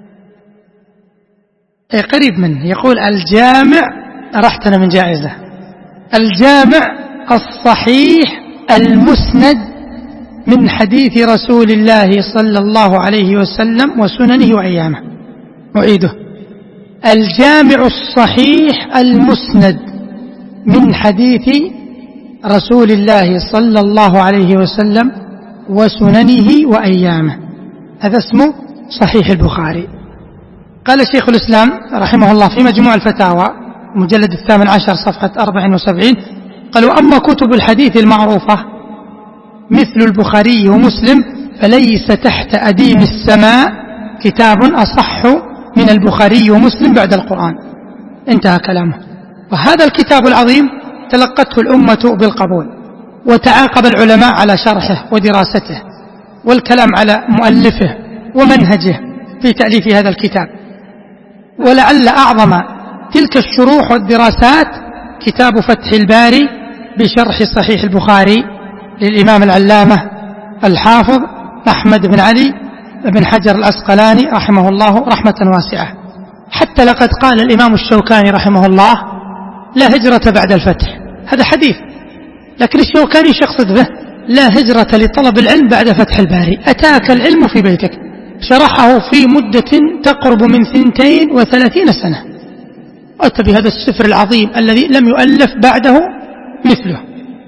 قريب منه. يقول الجامع، رحتنا من جائزة، الجامع الصحيح المسند من حديث رسول الله صلى الله عليه وسلم وسننه وأيامه. أعيده: الجامع الصحيح المسند من حديث رسول الله صلى الله عليه وسلم وسننه وأيامه، هذا اسمه صحيح البخاري. قال شيخ الإسلام رحمه الله في مجموع الفتاوى مجلد 18 صفحة 74، قالوا: أما كتب الحديث المعروفة مثل البخاري ومسلم فليس تحت أديم السماء كتاب أصح من البخاري ومسلم بعد القرآن. انتهى كلامه. وهذا الكتاب العظيم تلقته الأمة بالقبول، وتعاقب العلماء على شرحه ودراسته والكلام على مؤلفه ومنهجه في تأليف هذا الكتاب. ولعل أعظم تلك الشروح والدراسات كتاب فتح الباري بشرح صحيح البخاري للإمام العلامة الحافظ أحمد بن علي بن حجر العسقلاني رحمه الله رحمة واسعة. حتى لقد قال الإمام الشوكاني رحمه الله: لا هجرة بعد الفتح. هذا حديث، لكن الشوكاني يقصد به لا هجرة لطلب العلم بعد فتح الباري. أتاك العلم في بيتك. شرحه في مدة تقرب من 32 سنة، وأتى بهذا السفر العظيم الذي لم يؤلف بعده مثله.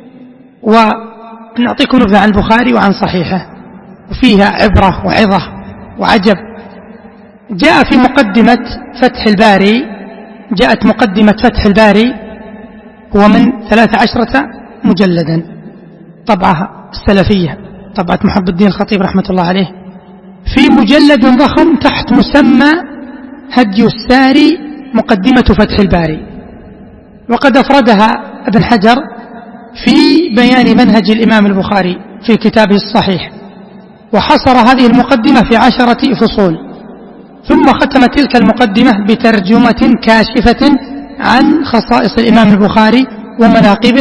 ونعطيكم نبذة عن البخاري وعن صحيحه وفيها عبرة وعظة وعجب. جاء في مقدمة فتح الباري، جاءت مقدمة فتح الباري هو من 13 مجلدا، طبعة السلفية، طبعة محب الدين الخطيب رحمة الله عليه، في مجلد ضخم تحت مسمى هدي الساري مقدمة فتح الباري. وقد أفردها ابن حجر في بيان منهج الإمام البخاري في كتابه الصحيح، وحصر هذه المقدمة في 10 فصول، ثم ختم تلك المقدمة بترجمة كاشفة عن خصائص الإمام البخاري ومناقبه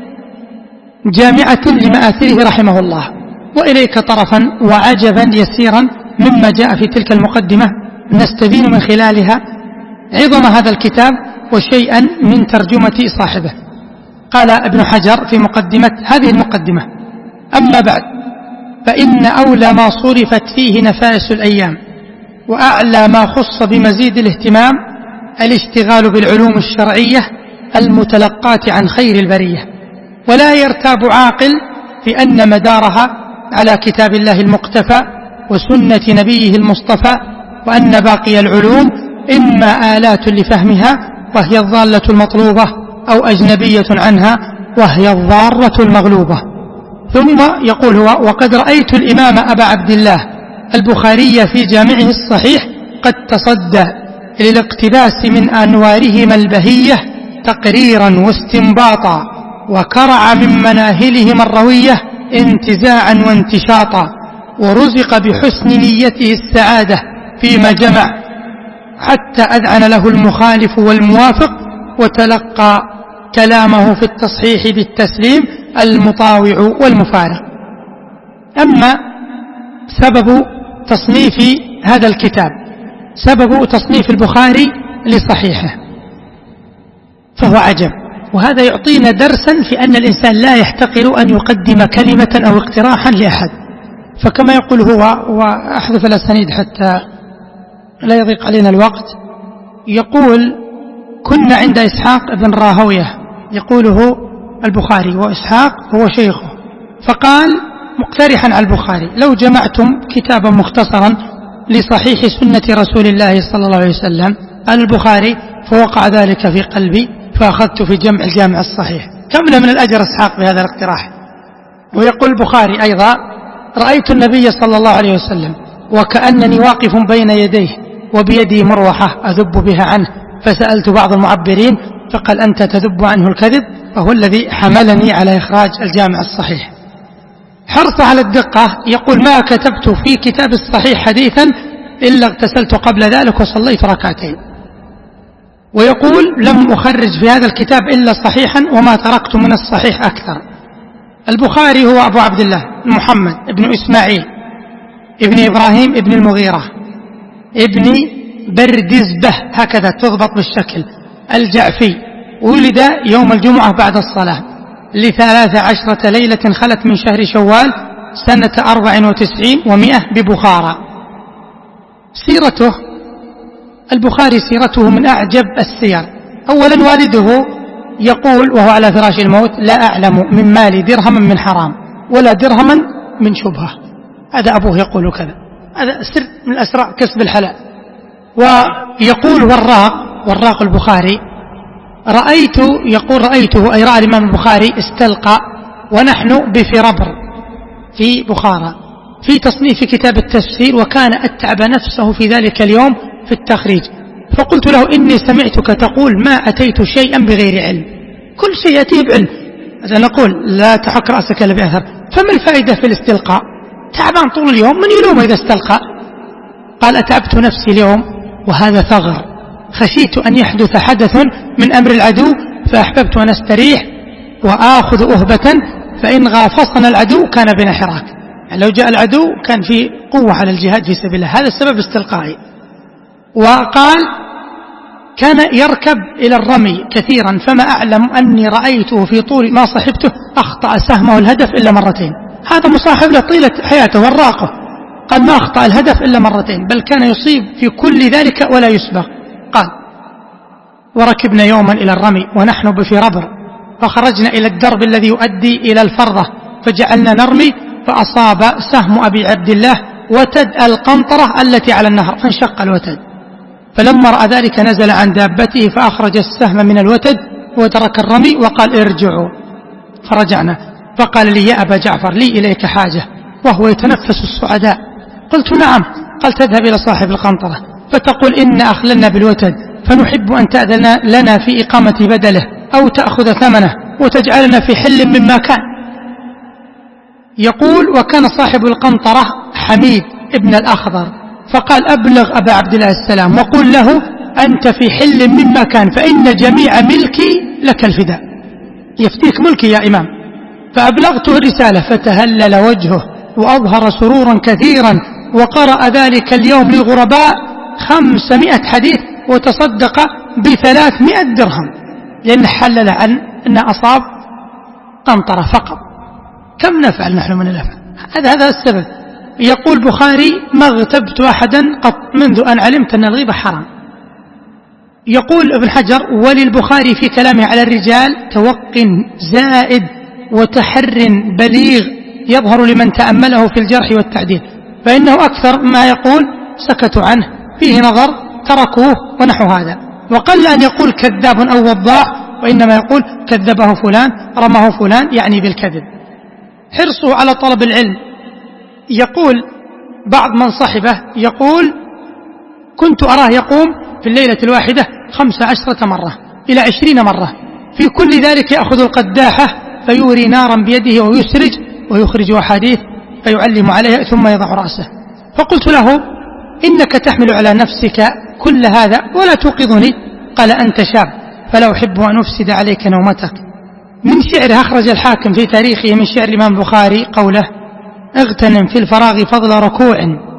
جامعة لمآثره رحمه الله. وإليك طرفا وعجبا يسيرا مما جاء في تلك المقدمة نستبين من خلالها عظم هذا الكتاب وشيئا من ترجمة صاحبه. قال ابن حجر في مقدمة هذه المقدمة: أما بعد، فإن أولى ما صرفت فيه نفائس الأيام وأعلى ما خص بمزيد الاهتمام الاشتغال بالعلوم الشرعية المتلقاة عن خير البرية، ولا يرتاب عاقل في أن مدارها على كتاب الله المقتفى وسنة نبيه المصطفى، وأن باقي العلوم إما آلات لفهمها وهي الضالة المطلوبة، أو أجنبية عنها وهي الضارة المغلوبة. ثم يقول هو: وقد رأيت الإمام أبا عبد الله البخاري في جامعه الصحيح قد تصدى للاقتباس من أنوارهما البهية تقريرا واستنباطا، وكرع من مناهلهما الروية انتزاعا وانتشاطا، ورزق بحسن نيته السعادة فيما جمع، حتى أذعن له المخالف والموافق، وتلقى كلامه في التصحيح بالتسليم المطاوع والمفارق. أما سبب تصنيف هذا الكتاب، سبب تصنيف البخاري لصحيحه، فهو عجب. وهذا يعطينا درسا في أن الإنسان لا يحتقر أن يقدم كلمة أو اقتراحا لأحد. فكما يقول هو، وأحذف الأسانيد حتى لا يضيق علينا الوقت، يقول: كنا عند إسحاق بن راهويه يقوله البخاري، وإسحاق هو شيخه، فقال مقترحا على البخاري: لو جمعتم كتابا مختصرا لصحيح سنة رسول الله صلى الله عليه وسلم عن البخاري، فوقع ذلك في قلبي فأخذت في جمع الجامع الصحيح. كم من الأجر إسحاق بهذا الاقتراح؟ ويقول البخاري أيضا: رأيت النبي صلى الله عليه وسلم وكأنني واقف بين يديه وبيدي مروحة أذب بها عنه، فسألت بعض المعبرين فقال: أنت تذب عنه الكذب، فهو الذي حملني على إخراج الجامع الصحيح. حرص على الدقة، يقول: ما كتبت في كتاب الصحيح حديثا إلا اغتسلت قبل ذلك وصليت ركعتين. ويقول: لم أخرج في هذا الكتاب إلا صحيحا وما تركت من الصحيح أكثر. البخاري هو أبو عبد الله محمد ابن إسماعيل ابن إبراهيم ابن المغيرة ابن بردزبة، هكذا تضبط بالشكل، الجعفي، ولد يوم الجمعة بعد الصلاة ل13 ليلة خلت من شهر شوال سنة 94 و100 ببخارى. سيرته البخاري سيرته من أعجب السير. أولا والده يقول وهو على فراش الموت: لا أعلم من مالي درهما من حرام ولا درهما من شبهة. هذا أبوه يقول كذا، هذا سر من الأسرار كسب الحلال. ويقول وراق البخاري: رأيته أي رأى الإمام البخاري استلقى ونحن بفربر في بخارى في تصنيف كتاب التفسير، وكان أتعب نفسه في ذلك اليوم في التخريج. فقلت له: إني سمعتك تقول ما أتيت شيئا بغير علم، كل شيء يأتيه بعلم. إذا نقول لا تحك رأسك إلا بأثر، فما الفائدة في الاستلقاء؟ تعبان طول اليوم، من يلوم إذا استلقى؟ قال: أتعبت نفسي اليوم وهذا ثغر، خشيت أن يحدث حدث من أمر العدو فأحببت أن أستريح وآخذ أهبة، فإن غافصنا العدو كان بنا حراك. يعني لو جاء العدو كان في قوة على الجهاد في سبيل الله، هذا السبب استلقائي. وقال: كان يركب إلى الرمي كثيرا، فما أعلم أني رأيته في طول ما صحبته أخطأ سهمه الهدف إلا مرتين. هذا مصاحب له طيلة حياته والراقه، قال: ما أخطأ الهدف إلا مرتين، بل كان يصيب في كل ذلك ولا يسبق. قال: وركبنا يوما إلى الرمي ونحن بفربر، فخرجنا إلى الدرب الذي يؤدي إلى الفرضة، فجعلنا نرمي، فأصاب سهم أبي عبد الله وتد القنطرة التي على النهر، فانشق الوتد. فلما رأى ذلك نزل عن دابته فأخرج السهم من الوتد وترك الرمي وقال: ارجعوا. فرجعنا، فقال لي: يا أبا جعفر، لي إليك حاجة، وهو يتنفس الصعداء. قلت: نعم. قال: تذهب إلى صاحب القنطرة فتقول: إن أخللنا بالوتد، فنحب أن تأذن لنا في إقامة بدله أو تأخذ ثمنه وتجعلنا في حل مما كان. يقول: وكان صاحب القنطرة حميد ابن الأخضر، فقال: أبلغ أبا عبد الله السلام وقل له: أنت في حل مما كان، فإن جميع ملكي لك الفداء، يفتيك ملكي يا إمام. فأبلغته الرسالة، فتهلل وجهه وأظهر سرورا كثيرا، وقرأ ذلك اليوم للغرباء 500 حديث، وتصدق ب300 درهم، لأن حلل عن أن أصاب قنطرة فقط. كم نفعل نحن من الأفعال؟ هذا السبب. يقول بخاري: ما اغتبت أحدا قط منذ أن علمت أن الغيبة حرام. يقول ابن حجر: وللبخاري في كلامه على الرجال توق زائد وتحر بليغ يظهر لمن تأمله في الجرح والتعديل، فإنه أكثر ما يقول سكتوا عنه، فيه نظر، تركوه، ونحو هذا. وقل أن يقول كذاب أو وضاح، وإنما يقول كذبه فلان، رماه فلان، يعني بالكذب. حرصه على طلب العلم. يقول بعض من صحبه، يقول: كنت أراه يقوم في الليلة الواحدة 15 مرة إلى 20 مرة، في كل ذلك يأخذ القداحة فيوري نارا بيده ويسرج ويخرج أحاديث فيعلم عليها ثم يضع رأسه. فقلت له: إنك تحمل على نفسك كل هذا ولا توقظني. قال: أنت شاب فلا أحب أن أفسد عليك نومتك. من شعره أخرج الحاكم في تاريخه من شعر الإمام البخاري قوله: اغتنم في الفراغ فضل ركوع،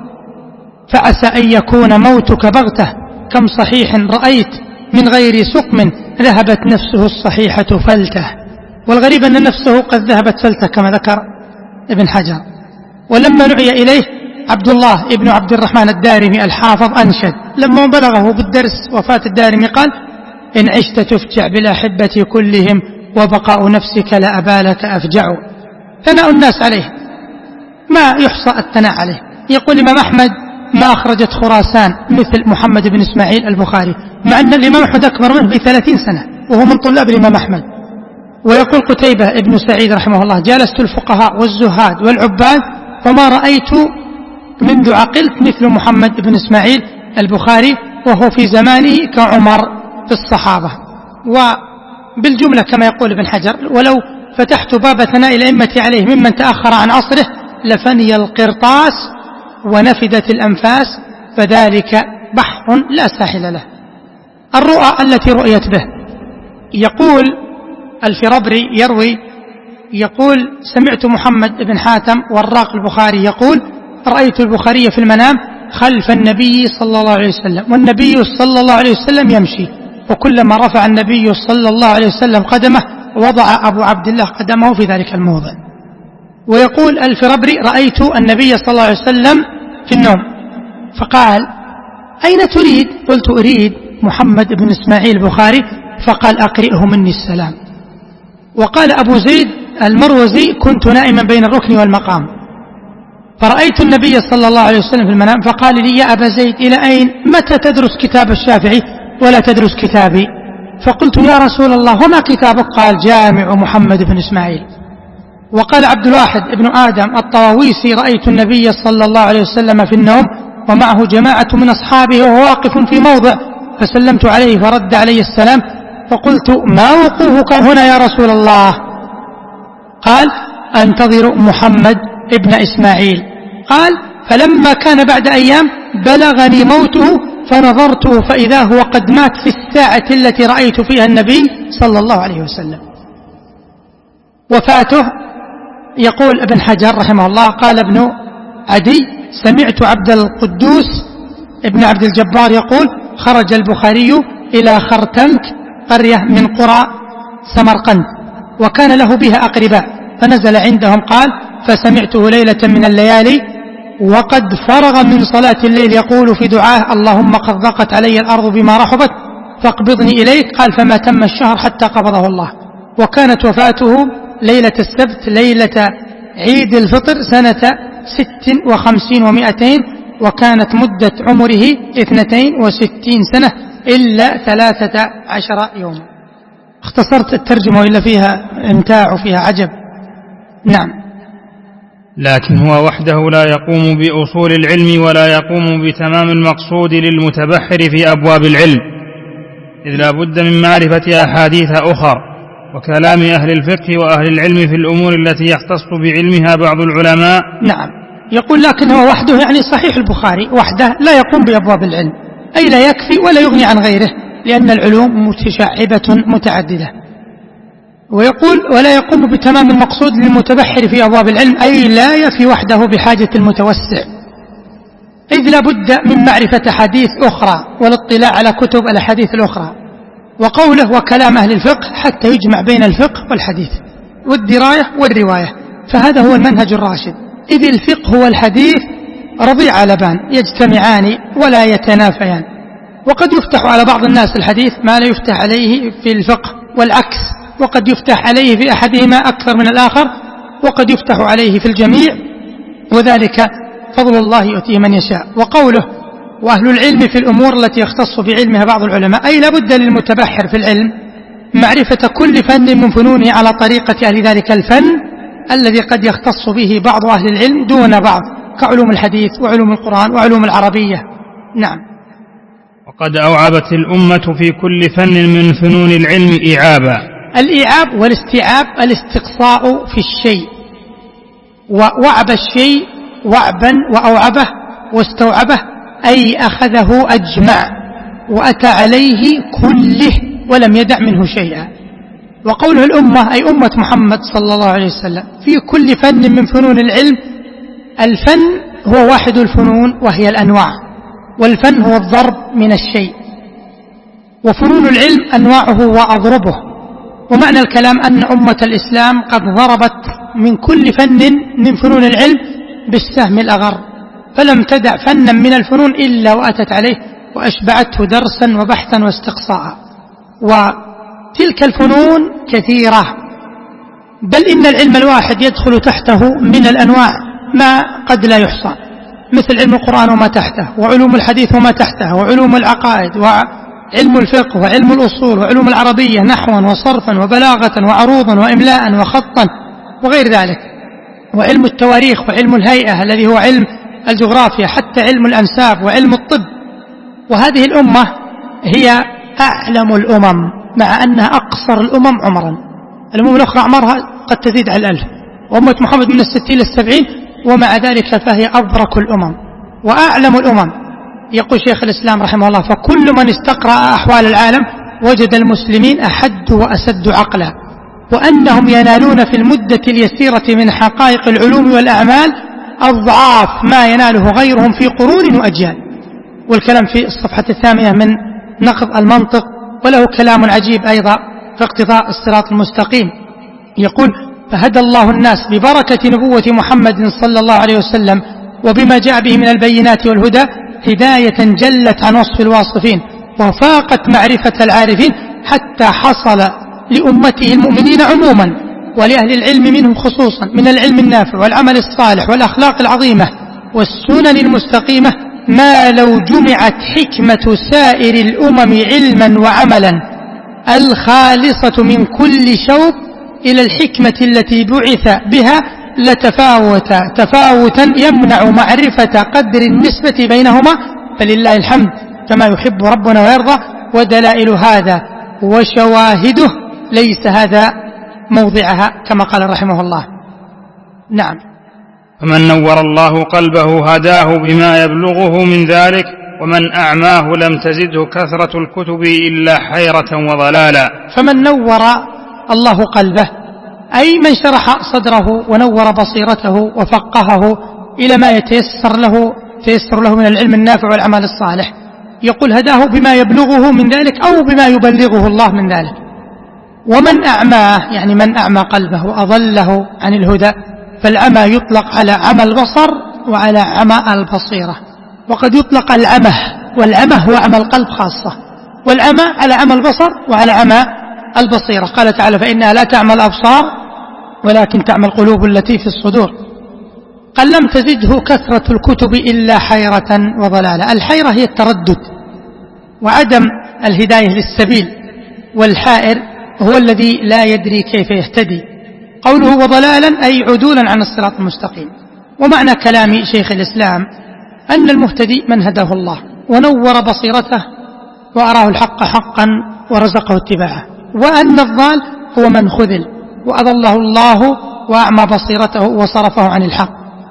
فعسى أن يكون موتك بغته، كم صحيح رأيت من غير سقم ذهبت نفسه الصحيحة فلته. والغريب أن نفسه قد ذهبت فلته كما ذكر ابن حجر. ولما نعي إليه عبد الله ابن عبد الرحمن الدارمي الحافظ أنشد لما بلغه بالدرس وفاة الدارمي، قال: إن عشت تفجع بالأحبة كلهم، وبقاء نفسك لا أبالك أفجع. ثناء الناس عليه ما يحصى الثناء عليه. يقول الإمام أحمد: ما أخرجت خراسان مثل محمد بن إسماعيل البخاري، مع أن الإمام أحمد أكبر منه ب30 سنة وهو من طلاب الإمام أحمد. ويقول قتيبة ابن سعيد رحمه الله: جالست الفقهاء والزهاد والعباد فما رأيت منذ عقلت مثل محمد بن إسماعيل البخاري، وهو في زمانه كعمر في الصحابة. وبالجملة كما يقول ابن حجر: ولو فتحت باب ثناء الأئمة عليه ممن تأخر عن عصره لفني القرطاس ونفدت الأنفاس، فذلك بحر لا ساحل له. الرؤى التي رؤيت به، يقول الفربري يقول: سمعت محمد بن حاتم وراق البخاري يقول: رأيت البخاري في المنام خلف النبي صلى الله عليه وسلم، والنبي صلى الله عليه وسلم يمشي، وكلما رفع النبي صلى الله عليه وسلم قدمه وضع أبو عبد الله قدمه في ذلك الموضع. ويقول الفربري: رأيت النبي صلى الله عليه وسلم في النوم فقال: أين تريد؟ قلت: أريد محمد بن إسماعيل البخاري. فقال: أقرئه مني السلام. وقال أبو زيد المروزي: كنت نائما بين الركن والمقام فرأيت النبي صلى الله عليه وسلم في المنام فقال لي: يا أبا زيد إلى أين؟ متى تدرس كتاب الشافعي ولا تدرس كتابي؟ فقلت: يا رسول الله وما كتابك؟ قال: جامع محمد بن إسماعيل. وقال عبد الواحد ابن آدم الطواويسي: رأيت النبي صلى الله عليه وسلم في النوم ومعه جماعة من أصحابه وهو واقف في موضع، فسلمت عليه فرد علي السلام، فقلت: ما وقوفك هنا يا رسول الله؟ قال: أنتظر محمد ابن إسماعيل. قال: فلما كان بعد أيام بلغني موته فنظرته فإذا هو قد مات في الساعة التي رأيت فيها النبي صلى الله عليه وسلم. وفاته، يقول ابن حجر رحمه الله: قال ابن عدي: سمعت عبد القدوس ابن عبد الجبار يقول: خرج البخاري إلى خرتنك قرية من قرى سمرقند وكان له بها أقرباء، فنزل عندهم. قال: فسمعته ليلة من الليالي وقد فرغ من صلاة الليل يقول في دعاه: اللهم قد ضاقت علي الأرض بما رحبت فاقبضني إليك. قال: فما تم الشهر حتى قبضه الله. وكانت وفاته ليلة السبت ليلة عيد الفطر سنة 56 و200، وكانت مدة عمره 62 سنة إلا 13 يوما. اختصرت الترجمة وإلا فيها امتاع وفيها عجب. نعم. لكن هو وحده لا يقوم بأصول العلم ولا يقوم بتمام المقصود للمتبحر في أبواب العلم، إذ لا بد من معرفة أحاديث أخرى وكلام أهل الفقه وأهل العلم في الأمور التي يختص بعلمها بعض العلماء. نعم. يقول: لكن هو وحده يعني صحيح البخاري وحده لا يقوم بأبواب العلم، أي لا يكفي ولا يغني عن غيره، لأن العلوم متشعبة متعددة. ويقول: ولا يقوم بتمام المقصود للمتبحر في أبواب العلم، أي لا يفي وحده بحاجة المتوسع، إذ لا بد من معرفة حديث أخرى والاطلاع على كتب الأحاديث الأخرى. وقوله: وكلام أهل الفقه، حتى يجمع بين الفقه والحديث والدراية والرواية، فهذا هو المنهج الراشد، إذ الفقه والحديث رضيع لبان يجتمعان ولا يتنافيان. وقد يفتح على بعض الناس الحديث ما لا يفتح عليه في الفقه والعكس، وقد يفتح عليه في أحدهما أكثر من الآخر، وقد يفتح عليه في الجميع، وذلك فضل الله يؤتيه من يشاء. وقوله: وأهل العلم في الأمور التي يختص بعلمها بعض العلماء، أي لابد للمتبحر في العلم معرفة كل فن من فنونه على طريقة أهل ذلك الفن الذي قد يختص به بعض أهل العلم دون بعض، كعلوم الحديث وعلوم القرآن وعلوم العربية. نعم. وقد أوعبت الأمة في كل فن من فنون العلم إعابا. الإعاب والاستيعاب الاستقصاء في الشيء، ووعب الشيء وعبا وأوعبه واستوعبه، أي أخذه أجمع وأتى عليه كله ولم يدع منه شيئا. وقوله الأمة أي أمة محمد صلى الله عليه وسلم في كل فن من فنون العلم. الفن هو واحد الفنون وهي الأنواع، والفن هو الضرب من الشيء، وفنون العلم أنواعه وأضربه. ومعنى الكلام أن أمة الإسلام قد ضربت من كل فن من فنون العلم بالسهم الأغر، فلم تدع فنا من الفنون إلا وأتت عليه وأشبعته درسا وبحثا واستقصاء. وتلك الفنون كثيرة، بل إن العلم الواحد يدخل تحته من الأنواع ما قد لا يحصى، مثل علم القرآن وما تحته، وعلوم الحديث وما تحته، وعلوم العقائد علم الفقه وعلم الأصول وعلوم العربية نحوا وصرفا وبلاغة وعروضا وإملاء وخطا وغير ذلك، وعلم التواريخ وعلم الهيئة الذي هو علم الجغرافيا، حتى علم الأنساب وعلم الطب. وهذه الأمة هي أعلم الأمم مع أنها أقصر الأمم عمرا. الأمم الأخرى أعمارها قد تزيد على 1000، وأمة محمد من 60 إلى 70، ومع ذلك فهي أبرك الأمم وأعلم الأمم. يقول شيخ الإسلام رحمه الله: فكل من استقرأ أحوال العالم وجد المسلمين أحد وأسد عقلا، وأنهم ينالون في المدة اليسيرة من حقائق العلوم والأعمال أضعاف ما يناله غيرهم في قرون وأجيال. والكلام في الصفحة 8 من نقض المنطق، وله كلام عجيب أيضا في اقتضاء الصراط المستقيم. يقول: فهدى الله الناس ببركة نبوة محمد صلى الله عليه وسلم وبما جاء به من البينات والهدى هداية جلت عن وصف الواصفين وفاقت معرفة العارفين، حتى حصل لأمته المؤمنين عموما ولأهل العلم منهم خصوصا من العلم النافع والعمل الصالح والأخلاق العظيمة والسنن المستقيمة ما لو جمعت حكمة سائر الأمم علما وعملا الخالصة من كل شوق إلى الحكمة التي بعث بها لتفاوت تفاوتا يمنع معرفة قدر النسبة بينهما، فلله الحمد كما يحب ربنا ويرضى. ودلائل هذا وشواهده ليس هذا موضعها كما قال رحمه الله. نعم. فمن نور الله قلبه هداه بما يبلغه من ذلك، ومن أعماه لم تزده كثرة الكتب إلا حيرة وضلالا. فمن نور الله قلبه أي من شرح صدره ونور بصيرته وفقهه إلى ما يتيسر له من العلم النافع والعمل الصالح. يقول: هداه بما يبلغه من ذلك أو بما يبلغه الله من ذلك. ومن أعماه يعني من أعمى قلبه وأضله عن الهدى، فالعمى يطلق على عمى البصر وعلى عمى البصيرة، وقد يطلق العمى، والعمى هو عمى القلب خاصة، والعمى على عمى البصر وعلى عمى البصيرة. قال تعالى: فإنها لا تعمى الأبصار ولكن تعمى القلوب التي في الصدور. قال: لم تزده كثرة الكتب إلا حيرة وضلالة. الحيرة هي التردد وعدم الهداية للسبيل، والحائر هو الذي لا يدري كيف يهتدي. قوله وضلالا أي عدولا عن الصراط المستقيم. ومعنى كلام شيخ الإسلام أن المهتدي من هداه الله ونور بصيرته وأراه الحق حقا ورزقه اتباعه، وأن الضال هو من خذل وأضله الله وأعمى بصيرته وصرفه عن الحق.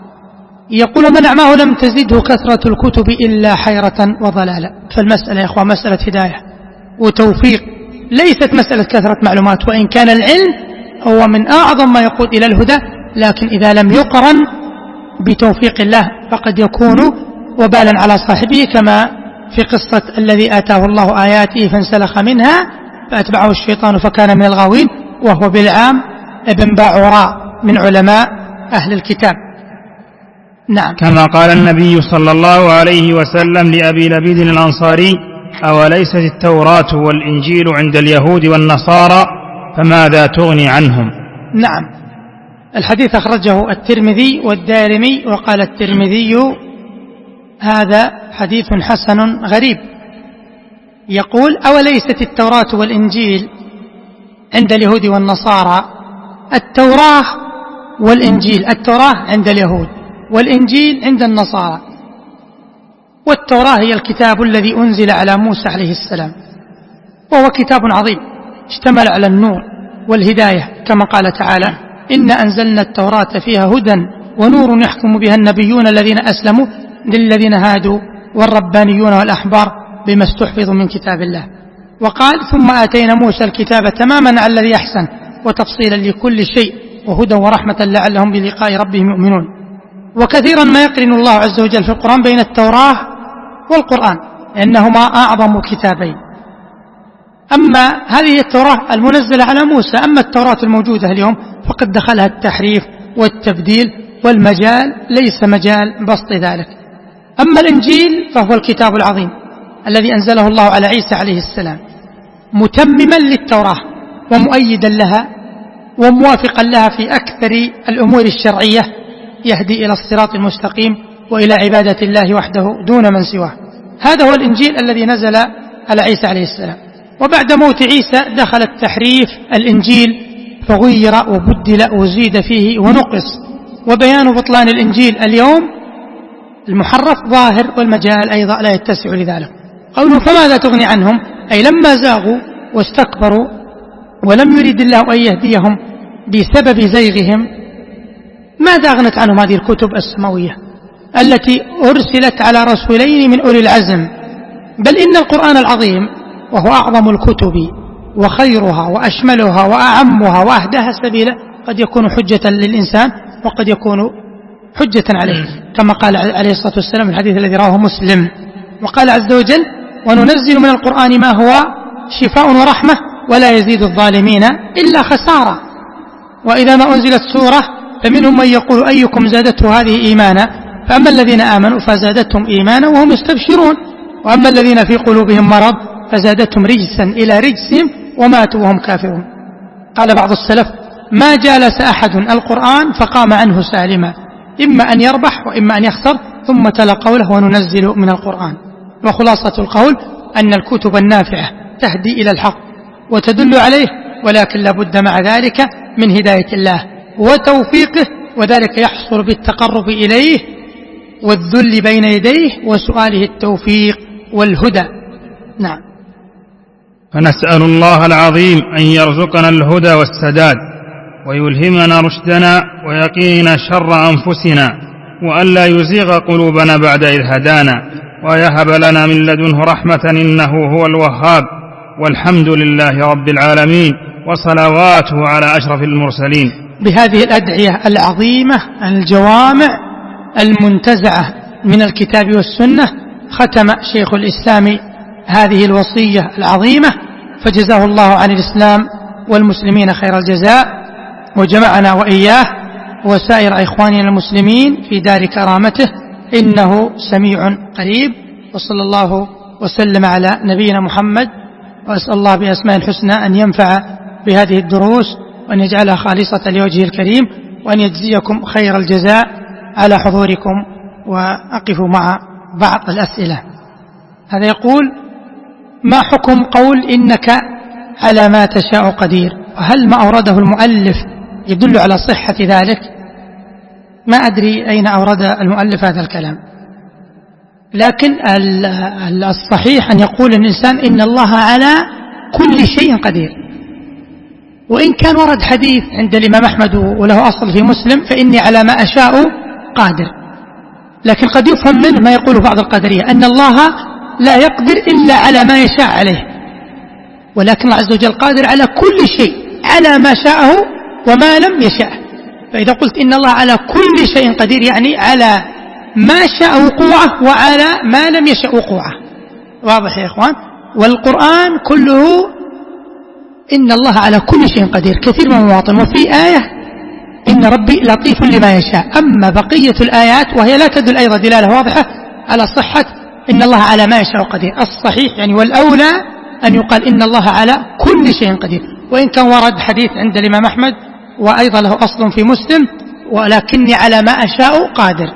يقول: من أعماه لم تزده كثرة الكتب إلا حيرة وضلالا. فالمسألة يا أخوة مسألة هداية وتوفيق، ليست مسألة كثرة معلومات، وإن كان العلم هو من أعظم ما يقود إلى الهدى، لكن إذا لم يقرن بتوفيق الله فقد يكون وبالا على صاحبه، كما في قصة الذي آتاه الله آياته فانسلخ منها فأتبعه الشيطان فكان من الغاوين، وهو بالعام ابن باعوراء من علماء أهل الكتاب. نعم. كما قال النبي صلى الله عليه وسلم لأبي لبيد الأنصاري: أوليست التوراة والإنجيل عند اليهود والنصارى فماذا تغني عنهم؟ نعم. الحديث أخرجه الترمذي والدارمي، وقال الترمذي: هذا حديث حسن غريب. يقول: أوليست التوراة والإنجيل عند اليهود والنصارى. التوراة والإنجيل، التوراة عند اليهود والإنجيل عند النصارى. والتوراة هي الكتاب الذي أنزل على موسى عليه السلام، وهو كتاب عظيم اشتمل على النور والهداية، كما قال تعالى: إن أنزلنا التوراة فيها هدى ونور يحكم بها النبيون الذين أسلموا للذين هادوا والربانيون والأحبار بما استحفظوا من كتاب الله. وقال: ثم آتينا موسى الكتاب تماما على الذي أحسن وتفصيلا لكل شيء وهدى ورحمة لعلهم بلقاء ربهم يؤمنون. وكثيرا ما يقرن الله عز وجل في القرآن بين التوراة والقرآن لأنهما أعظم كتابين. أما هذه التوراة المنزلة على موسى، أما التوراة الموجودة اليوم فقد دخلها التحريف والتبديل، والمجال ليس مجال بسط ذلك. أما الإنجيل فهو الكتاب العظيم الذي أنزله الله على عيسى عليه السلام متمما للتوراة ومؤيدا لها وموافقا لها في أكثر الأمور الشرعية، يهدي إلى الصراط المستقيم وإلى عبادة الله وحده دون من سواه. هذا هو الإنجيل الذي نزل على عيسى عليه السلام. وبعد موت عيسى دخل التحريف الإنجيل فغير وبدل وزيد فيه ونقص. وبيان بطلان الإنجيل اليوم المحرف ظاهر والمجال أيضا لا يتسع لذلك. قوله فماذا تغني عنهم، أي لما زاغوا واستكبروا ولم يريد الله أن يهديهم بسبب زيغهم ماذا أغنت عنهم هذه الكتب السماوية التي أرسلت على رسولين من أولي العزم؟ بل إن القرآن العظيم وهو أعظم الكتب وخيرها وأشملها وأعمها وأهداها سبيلا قد يكون حجة للإنسان وقد يكون حجة عليه، كما قال عليه الصلاة والسلام في الحديث الذي رواه مسلم. وقال عز وجل وننزل من القرآن ما هو شفاء ورحمة ولا يزيد الظالمين إلا خسارة. وإذا ما أنزلت سورة فمنهم من يقول أيكم زادته هذه إيمانا، فأما الذين آمنوا فزادتهم إيمانا وهم يستبشرون، وأما الذين في قلوبهم مرض فزادتهم رجسا إلى رجسهم وماتوا وهم كافرون. قال بعض السلف ما جالس أحد القرآن فقام عنه سالما، إما أن يربح وإما أن يخسر، ثم تلا قوله وننزل من القرآن. وخلاصة القول أن الكتب النافعة تهدي إلى الحق وتدل عليه، ولكن لابد مع ذلك من هداية الله وتوفيقه، وذلك يحصل بالتقرب إليه والذل بين يديه وسؤاله التوفيق والهدى. نعم. فنسأل الله العظيم أن يرزقنا الهدى والسداد ويلهمنا رشدنا ويقينا شر أنفسنا، وأن لا يزيغ قلوبنا بعد إذ هدانا، ويهب لنا من لدنه رحمة إنه هو الوهاب. والحمد لله رب العالمين وصلواته على أشرف المرسلين. بهذه الأدعية العظيمة الجوامع المنتزعة من الكتاب والسنة ختم شيخ الإسلام هذه الوصية العظيمة، فجزاه الله عن الإسلام والمسلمين خير الجزاء، وجمعنا وإياه وسائر إخواننا المسلمين في دار كرامته، إنه سميع قريب. وصلى الله وسلم على نبينا محمد، وأسأل الله بأسماء الحسنى أن ينفع بهذه الدروس وأن يجعلها خالصة لوجهه الكريم، وأن يجزيكم خير الجزاء على حضوركم. وأقف مع بعض الأسئلة. هذا يقول ما حكم قول إنك على ما تشاء قدير؟ وهل ما أورده المؤلف يدل على صحة ذلك؟ ما أدري أين أورد المؤلف هذا الكلام، لكن الصحيح أن يقول الإنسان إن الله على كل شيء قدير. وإن كان ورد حديث عند الإمام أحمد وله أصل في مسلم فإني على ما أشاء قادر، لكن قد يفهم منه ما يقوله بعض القادرية أن الله لا يقدر إلا على ما يشاء عليه، ولكن الله عز وجل قادر على كل شيء على ما شاءه وما لم يشاء. فإذا قلت إن الله على كل شيء قدير يعني على ما شاء وقوعه وعلى ما لم يشاء وقوعه. واضح يا إخوان؟ والقرآن كله إن الله على كل شيء قدير كثير من المواطن، وفي آية إن ربي لطيف لما يشاء. أما بقية الآيات وهي لا تدل أيضا دلالة واضحة على صحة إن الله على ما يشاء قدير. الصحيح يعني والأولى أن يقال إن الله على كل شيء قدير، وإن كان ورد حديث عند الإمام أحمد وأيضا له أصل في مسلم ولكني على ما أشاء قادر.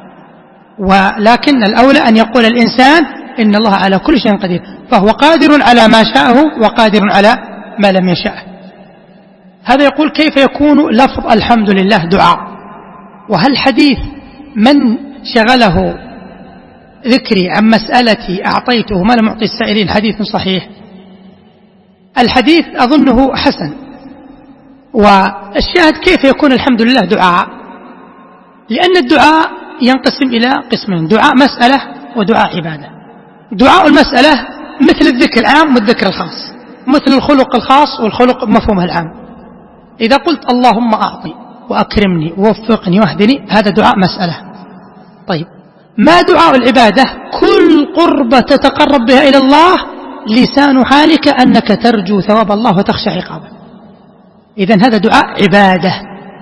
ولكن الأولى أن يقول الإنسان إن الله على كل شيء قدير، فهو قادر على ما شاءه وقادر على ما لم يشاء. هذا يقول كيف يكون لفظ الحمد لله دعاء؟ وهل حديث من شغله ذكري عن مسألتي أعطيته ما لم أعطي السائلين حديث صحيح؟ الحديث أظنه حسن. والشاهد كيف يكون الحمد لله دعاء؟ لأن الدعاء ينقسم إلى قسمين: دعاء مسألة ودعاء عبادة. دعاء المسألة مثل الذكر العام والذكر الخاص، مثل الخلق الخاص والخلق بمفهومه العام. إذا قلت اللهم أعطي وأكرمني ووفقني واهدني هذا دعاء مسألة. طيب ما دعاء العبادة؟ كل قربة تتقرب بها إلى الله لسان حالك أنك ترجو ثواب الله وتخشى عقابه. إذن هذا دعاء عبادة،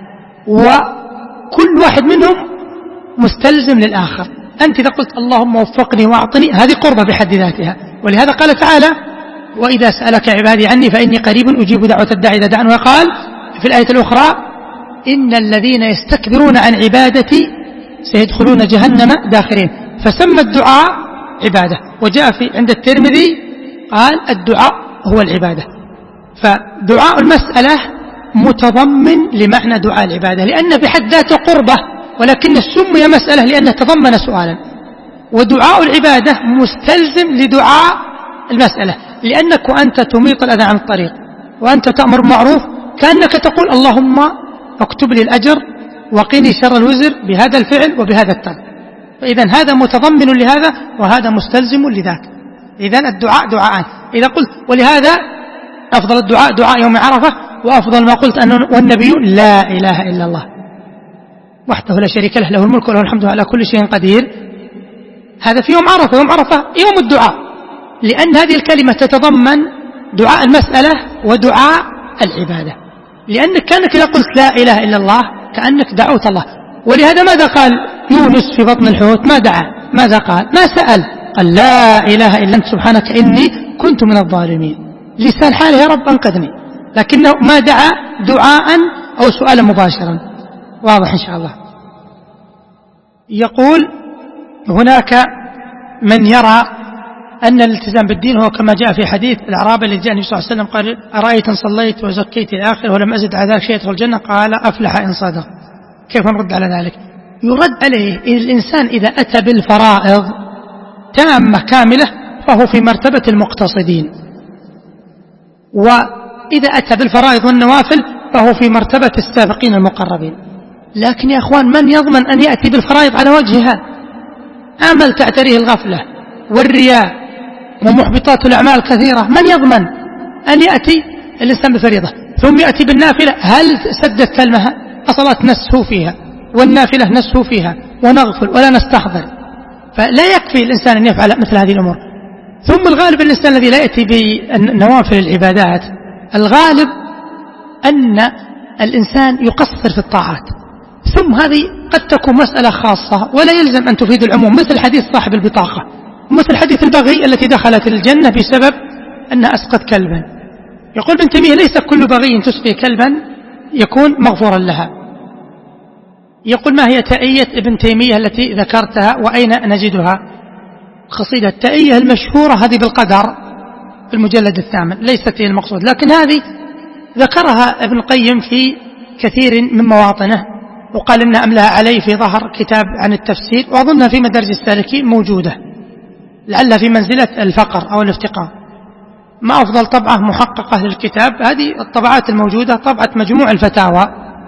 وكل واحد منهم مستلزم للآخر. أنت إذا قلت اللهم وفقني وأعطني هذه قربة بحد ذاتها، ولهذا قال تعالى وإذا سألك عبادي عني فإني قريب أجيب دعوة الداعي إذا دعان. وقال في الآية الأخرى إن الذين يستكبرون عن عبادتي سيدخلون جهنم داخرين. فسمى الدعاء عبادة. وجاء في عند الترمذي قال الدعاء هو العبادة. فدعاء المسألة متضمن لمعنى دعاء العبادة، لأن بحد ذاته قربة، ولكن سمي مسألة لأنه تضمن سؤالا. ودعاء العبادة مستلزم لدعاء المسألة، لأنك وأنت تميط الأذى عن الطريق وأنت تأمر بالمعروف كأنك تقول اللهم اكتب لي الأجر وقني شر الوزر بهذا الفعل وبهذا الترك. فإذا هذا متضمن لهذا وهذا مستلزم لذاك. إذن الدعاء دعاءان. إذا قلت ولهذا أفضل الدعاء دعاء يوم عرفة، وأفضل ما قلت أنه والنبي لا إله إلا الله وحده لا شريك له، له الملك وله الحمد على كل شيء قدير. هذا في يوم عرفة. يوم عرفة يوم الدعاء، لأن هذه الكلمة تتضمن دعاء المسألة ودعاء العبادة، لأنك كأنك إذا قلت لا إله إلا الله كأنك دعوت الله. ولهذا ماذا قال يونس في بطن الحوت؟ ما دعا، ماذا قال؟ ما سأل، قال لا إله إلا أنت سبحانك إني كنت من الظالمين. لسان حاله يا رب أنقذني، لكنه ما دعا دعاء أو سؤالا مباشرا. واضح إن شاء الله. يقول هناك من يرى أن الالتزام بالدين هو كما جاء في حديث الأعرابي الذي جاء النبي صلى الله عليه وسلم قال أرأيت إن صليت وزكيت إلى آخره ولم أزد على ذلك شيء يدخل الجنة؟ قال أفلح إن صدق. كيف نرد على ذلك؟ يرد عليه الإنسان إذا أتى بالفرائض تامة كاملة فهو في مرتبة المقتصدين، وإذا أتى بالفرائض والنوافل فهو في مرتبة السابقين المقربين. لكن يا أخوان من يضمن أن يأتي بالفرائض على وجهها؟ أمل تعتريه الغفلة والرياء ومحبطات الأعمال كثيرة. من يضمن أن يأتي الإنسان بفريضة ثم يأتي بالنافلة؟ هل سدت كلمها؟ الصلاة نسهو فيها والنافلة نسهو فيها ونغفل ولا نستحضر، فلا يكفي الإنسان أن يفعل مثل هذه الأمور. ثم الغالب الإنسان الذي لا يأتي بنوافل العبادات الغالب أن الإنسان يقصر في الطاعات، ثم هذه قد تكون مسألة خاصة ولا يلزم أن تفيد العموم، مثل حديث صاحب البطاقة، مثل حديث البغي التي دخلت الجنة بسبب أنها أسقت كلبا. يقول ابن تيمية ليس كل بغي تسقي كلبا يكون مغفورا لها. يقول ما هي تأية ابن تيمية التي ذكرتها وأين نجدها؟ قصيدة التأية المشهورة هذه بالقدر في المجلد 8 ليست هي المقصود، لكن هذه ذكرها ابن القيم في كثير من مواطنه، وقال إن أملها عليه في ظهر كتاب عن التفسير، وأظنها في مدارج السالكين موجودة لعلها في منزلة الفقر أو الافتقار. ما أفضل طبعة محققة للكتاب هذه الطبعات الموجودة، طبعة مجموع الفتاوى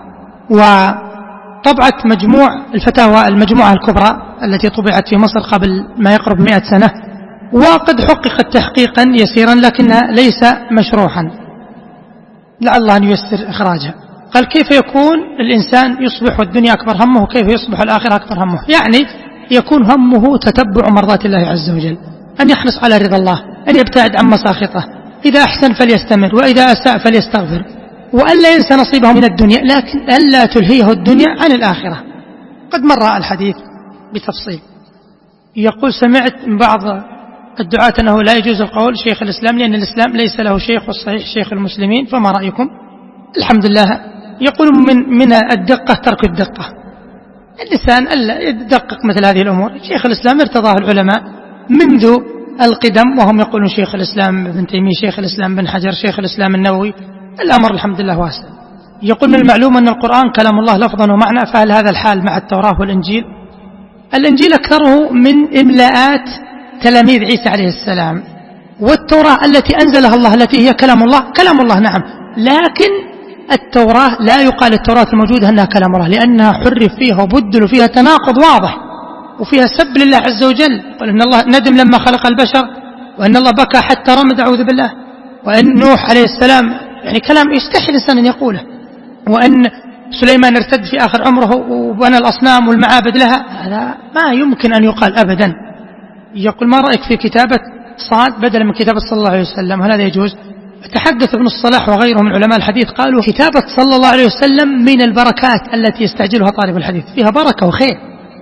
وطبعة مجموع الفتاوى المجموعة الكبرى التي طبعت في مصر قبل ما يقرب 100 سنة، وقد حققت تحقيقا يسيرا لكنها ليس مشروحا، لعل الله أن ييسر إخراجها. قال كيف يكون الإنسان يصبح والدنيا أكبر همه وكيف يصبح الآخرة أكبر همه؟ يعني يكون همه تتبع مرضات الله عز وجل، أن يحرص على رضا الله، أن يبتعد عن مساخطه، إذا أحسن فليستمر وإذا أساء فليستغفر، وأن لا ينسى نصيبه من الدنيا، لكن ألا تلهيه الدنيا عن الآخرة. قد مر الحديث بتفصيل. يقول سمعت من بعض الدعاة أنه لا يجوز القول شيخ الإسلام لأن الإسلام ليس له شيخ والصحيح شيخ المسلمين، فما رأيكم؟ الحمد لله. يقول من الدقة ترك الدقة، اللسان ألا يدقق مثل هذه الأمور. شيخ الإسلام ارتضاه العلماء منذ القدم وهم يقولون شيخ الإسلام ابن تيمية، شيخ الإسلام بن حجر، شيخ الإسلام النووي، الأمر الحمد لله واسع. يقول من المعلوم أن القرآن كلام الله لفظا ومعنى، فهل هذا الحال مع التوراة والإنجيل؟ الإنجيل أكثره من إملاءات تلاميذ عيسى عليه السلام، والتوراة التي أنزلها الله التي هي كلام الله، كلام الله نعم، لكن التوراة لا يقال التوراة الموجودة أنها كلام الله، لأنها حرف فيها وبدل فيها تناقض واضح، وفيها سب لله عز وجل، قال إن الله ندم لما خلق البشر، وأن الله بكى حتى رمد أعوذ بالله، وأن نوح عليه السلام يعني كلام يستحي الإنسان أن يقوله، وأن سليمان ارتد في آخر عمره وبنى الأصنام والمعابد لها، هذا ما يمكن أن يقال أبدا. يقول ما رأيك في كتابة صاد بدلا من كتابة صلى الله عليه وسلم، هل هذا يجوز؟ تحدث ابن الصلاح وغيره من علماء الحديث قالوا كتابة صلى الله عليه وسلم من البركات التي يستعجلها طالب الحديث، فيها بركة وخير،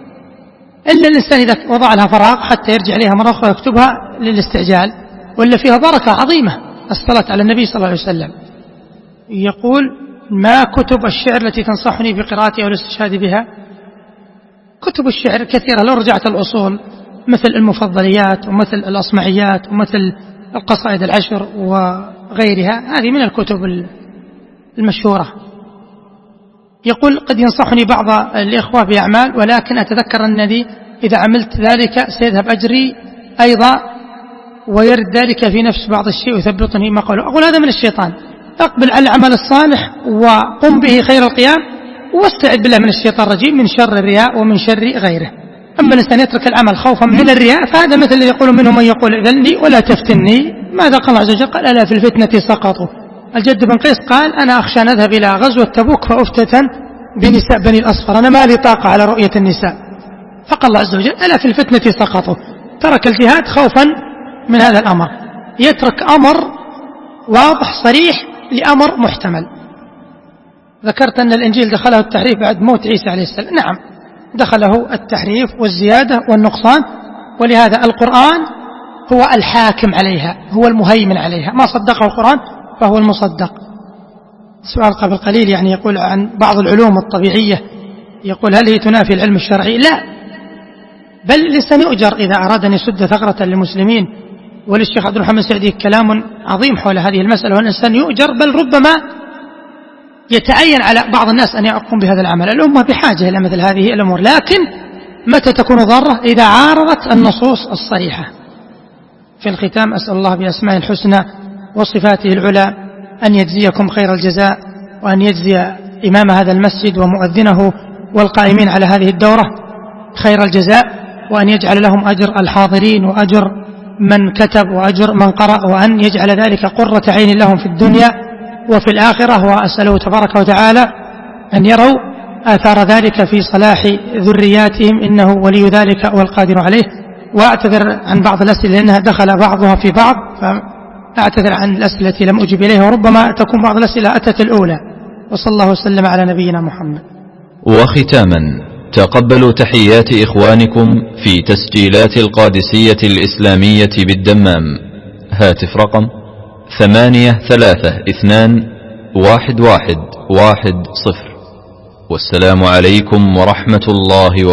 إلا الإنسان إذا وضع لها فراغ حتى يرجع عليها مرة أخرى ويكتبها للاستعجال، ولا فيها بركة عظيمة الصلاة على النبي صلى الله عليه وسلم. يقول ما كتب الشعر التي تنصحني بقراءتها والاستشهاد بها؟ كتب الشعر كثيرة لو رجعت الأصول، مثل المفضليات ومثل الأصمعيات ومثل القصائد العشر وغيرها، هذه من الكتب المشهورة. يقول: قد ينصحني بعض الإخوة بأعمال، ولكن أتذكر أنني إذا عملت ذلك سيذهب أجري أيضا، ويرد ذلك في نفس بعض الشيء ويثبطني ما قاله. أقول: هذا من الشيطان. أقبل على العمل الصالح وقم به خير القيام، واستعد بالله من الشيطان الرجيم، من شر الرياء ومن شر غيره. أما الإنسان يترك العمل خوفا من الرياء فهذا مثل الذي يقول منهم من يقول: إذني ولا تفتني. ماذا قال الله عز وجل؟ قال: ألا في الفتنة سقطوا. الجد بن قيس قال: أنا أخشى أن أذهب إلى غزوة تبوك فأفتتن بنساء بني الأصفر، أنا ما لي طاقة على رؤية النساء. فقال الله عز وجل: ألا في الفتنة سقطوا. ترك الجهاد خوفا من هذا الأمر، يترك أمر واضح صريح لأمر محتمل. ذكرت أن الإنجيل دخله التحريف بعد موت عيسى عليه السلام. نعم، دخله التحريف والزيادة والنقصان، ولهذا القرآن هو الحاكم عليها، هو المهيمن عليها. ما صدقه القرآن فهو المصدق. سؤال قبل قليل يعني يقول عن بعض العلوم الطبيعية، يقول: هل هي تنافي العلم الشرعي؟ لا، بل الإنسان يؤجر إذا أراد أن يسد ثغرة للمسلمين. وللشيخ عبد الرحمن السعدي كلام عظيم حول هذه المسألة، والإنسان يؤجر، بل ربما يتعين على بعض الناس أن يقوم بهذا العمل. الأمة بحاجة إلى مثل هذه الأمور، لكن متى تكون ضارة؟ إذا عارضت النصوص الصريحة. في الختام أسأل الله بأسماء الحسنى وصفاته العلى أن يجزيكم خير الجزاء، وأن يجزي إمام هذا المسجد ومؤذنه والقائمين على هذه الدورة خير الجزاء، وأن يجعل لهم أجر الحاضرين وأجر من كتب وأجر من قرأ، وأن يجعل ذلك قرة عين لهم في الدنيا وفي الآخرة. وأسأله تبارك وتعالى أن يروا آثار ذلك في صلاح ذرياتهم، إنه ولي ذلك والقادر عليه. وأعتذر عن بعض الأسئلة لأنها دخل بعضها في بعض، فأعتذر عن الأسئلة التي لم أجب إليها، وربما تكون بعض الأسئلة أتت الأولى. وصلى الله وسلم على نبينا محمد. وختاما، تقبلوا تحيات إخوانكم في تسجيلات القادسية الإسلامية بالدمام. هاتف رقم 83211110. والسلام عليكم ورحمة الله وبركاته.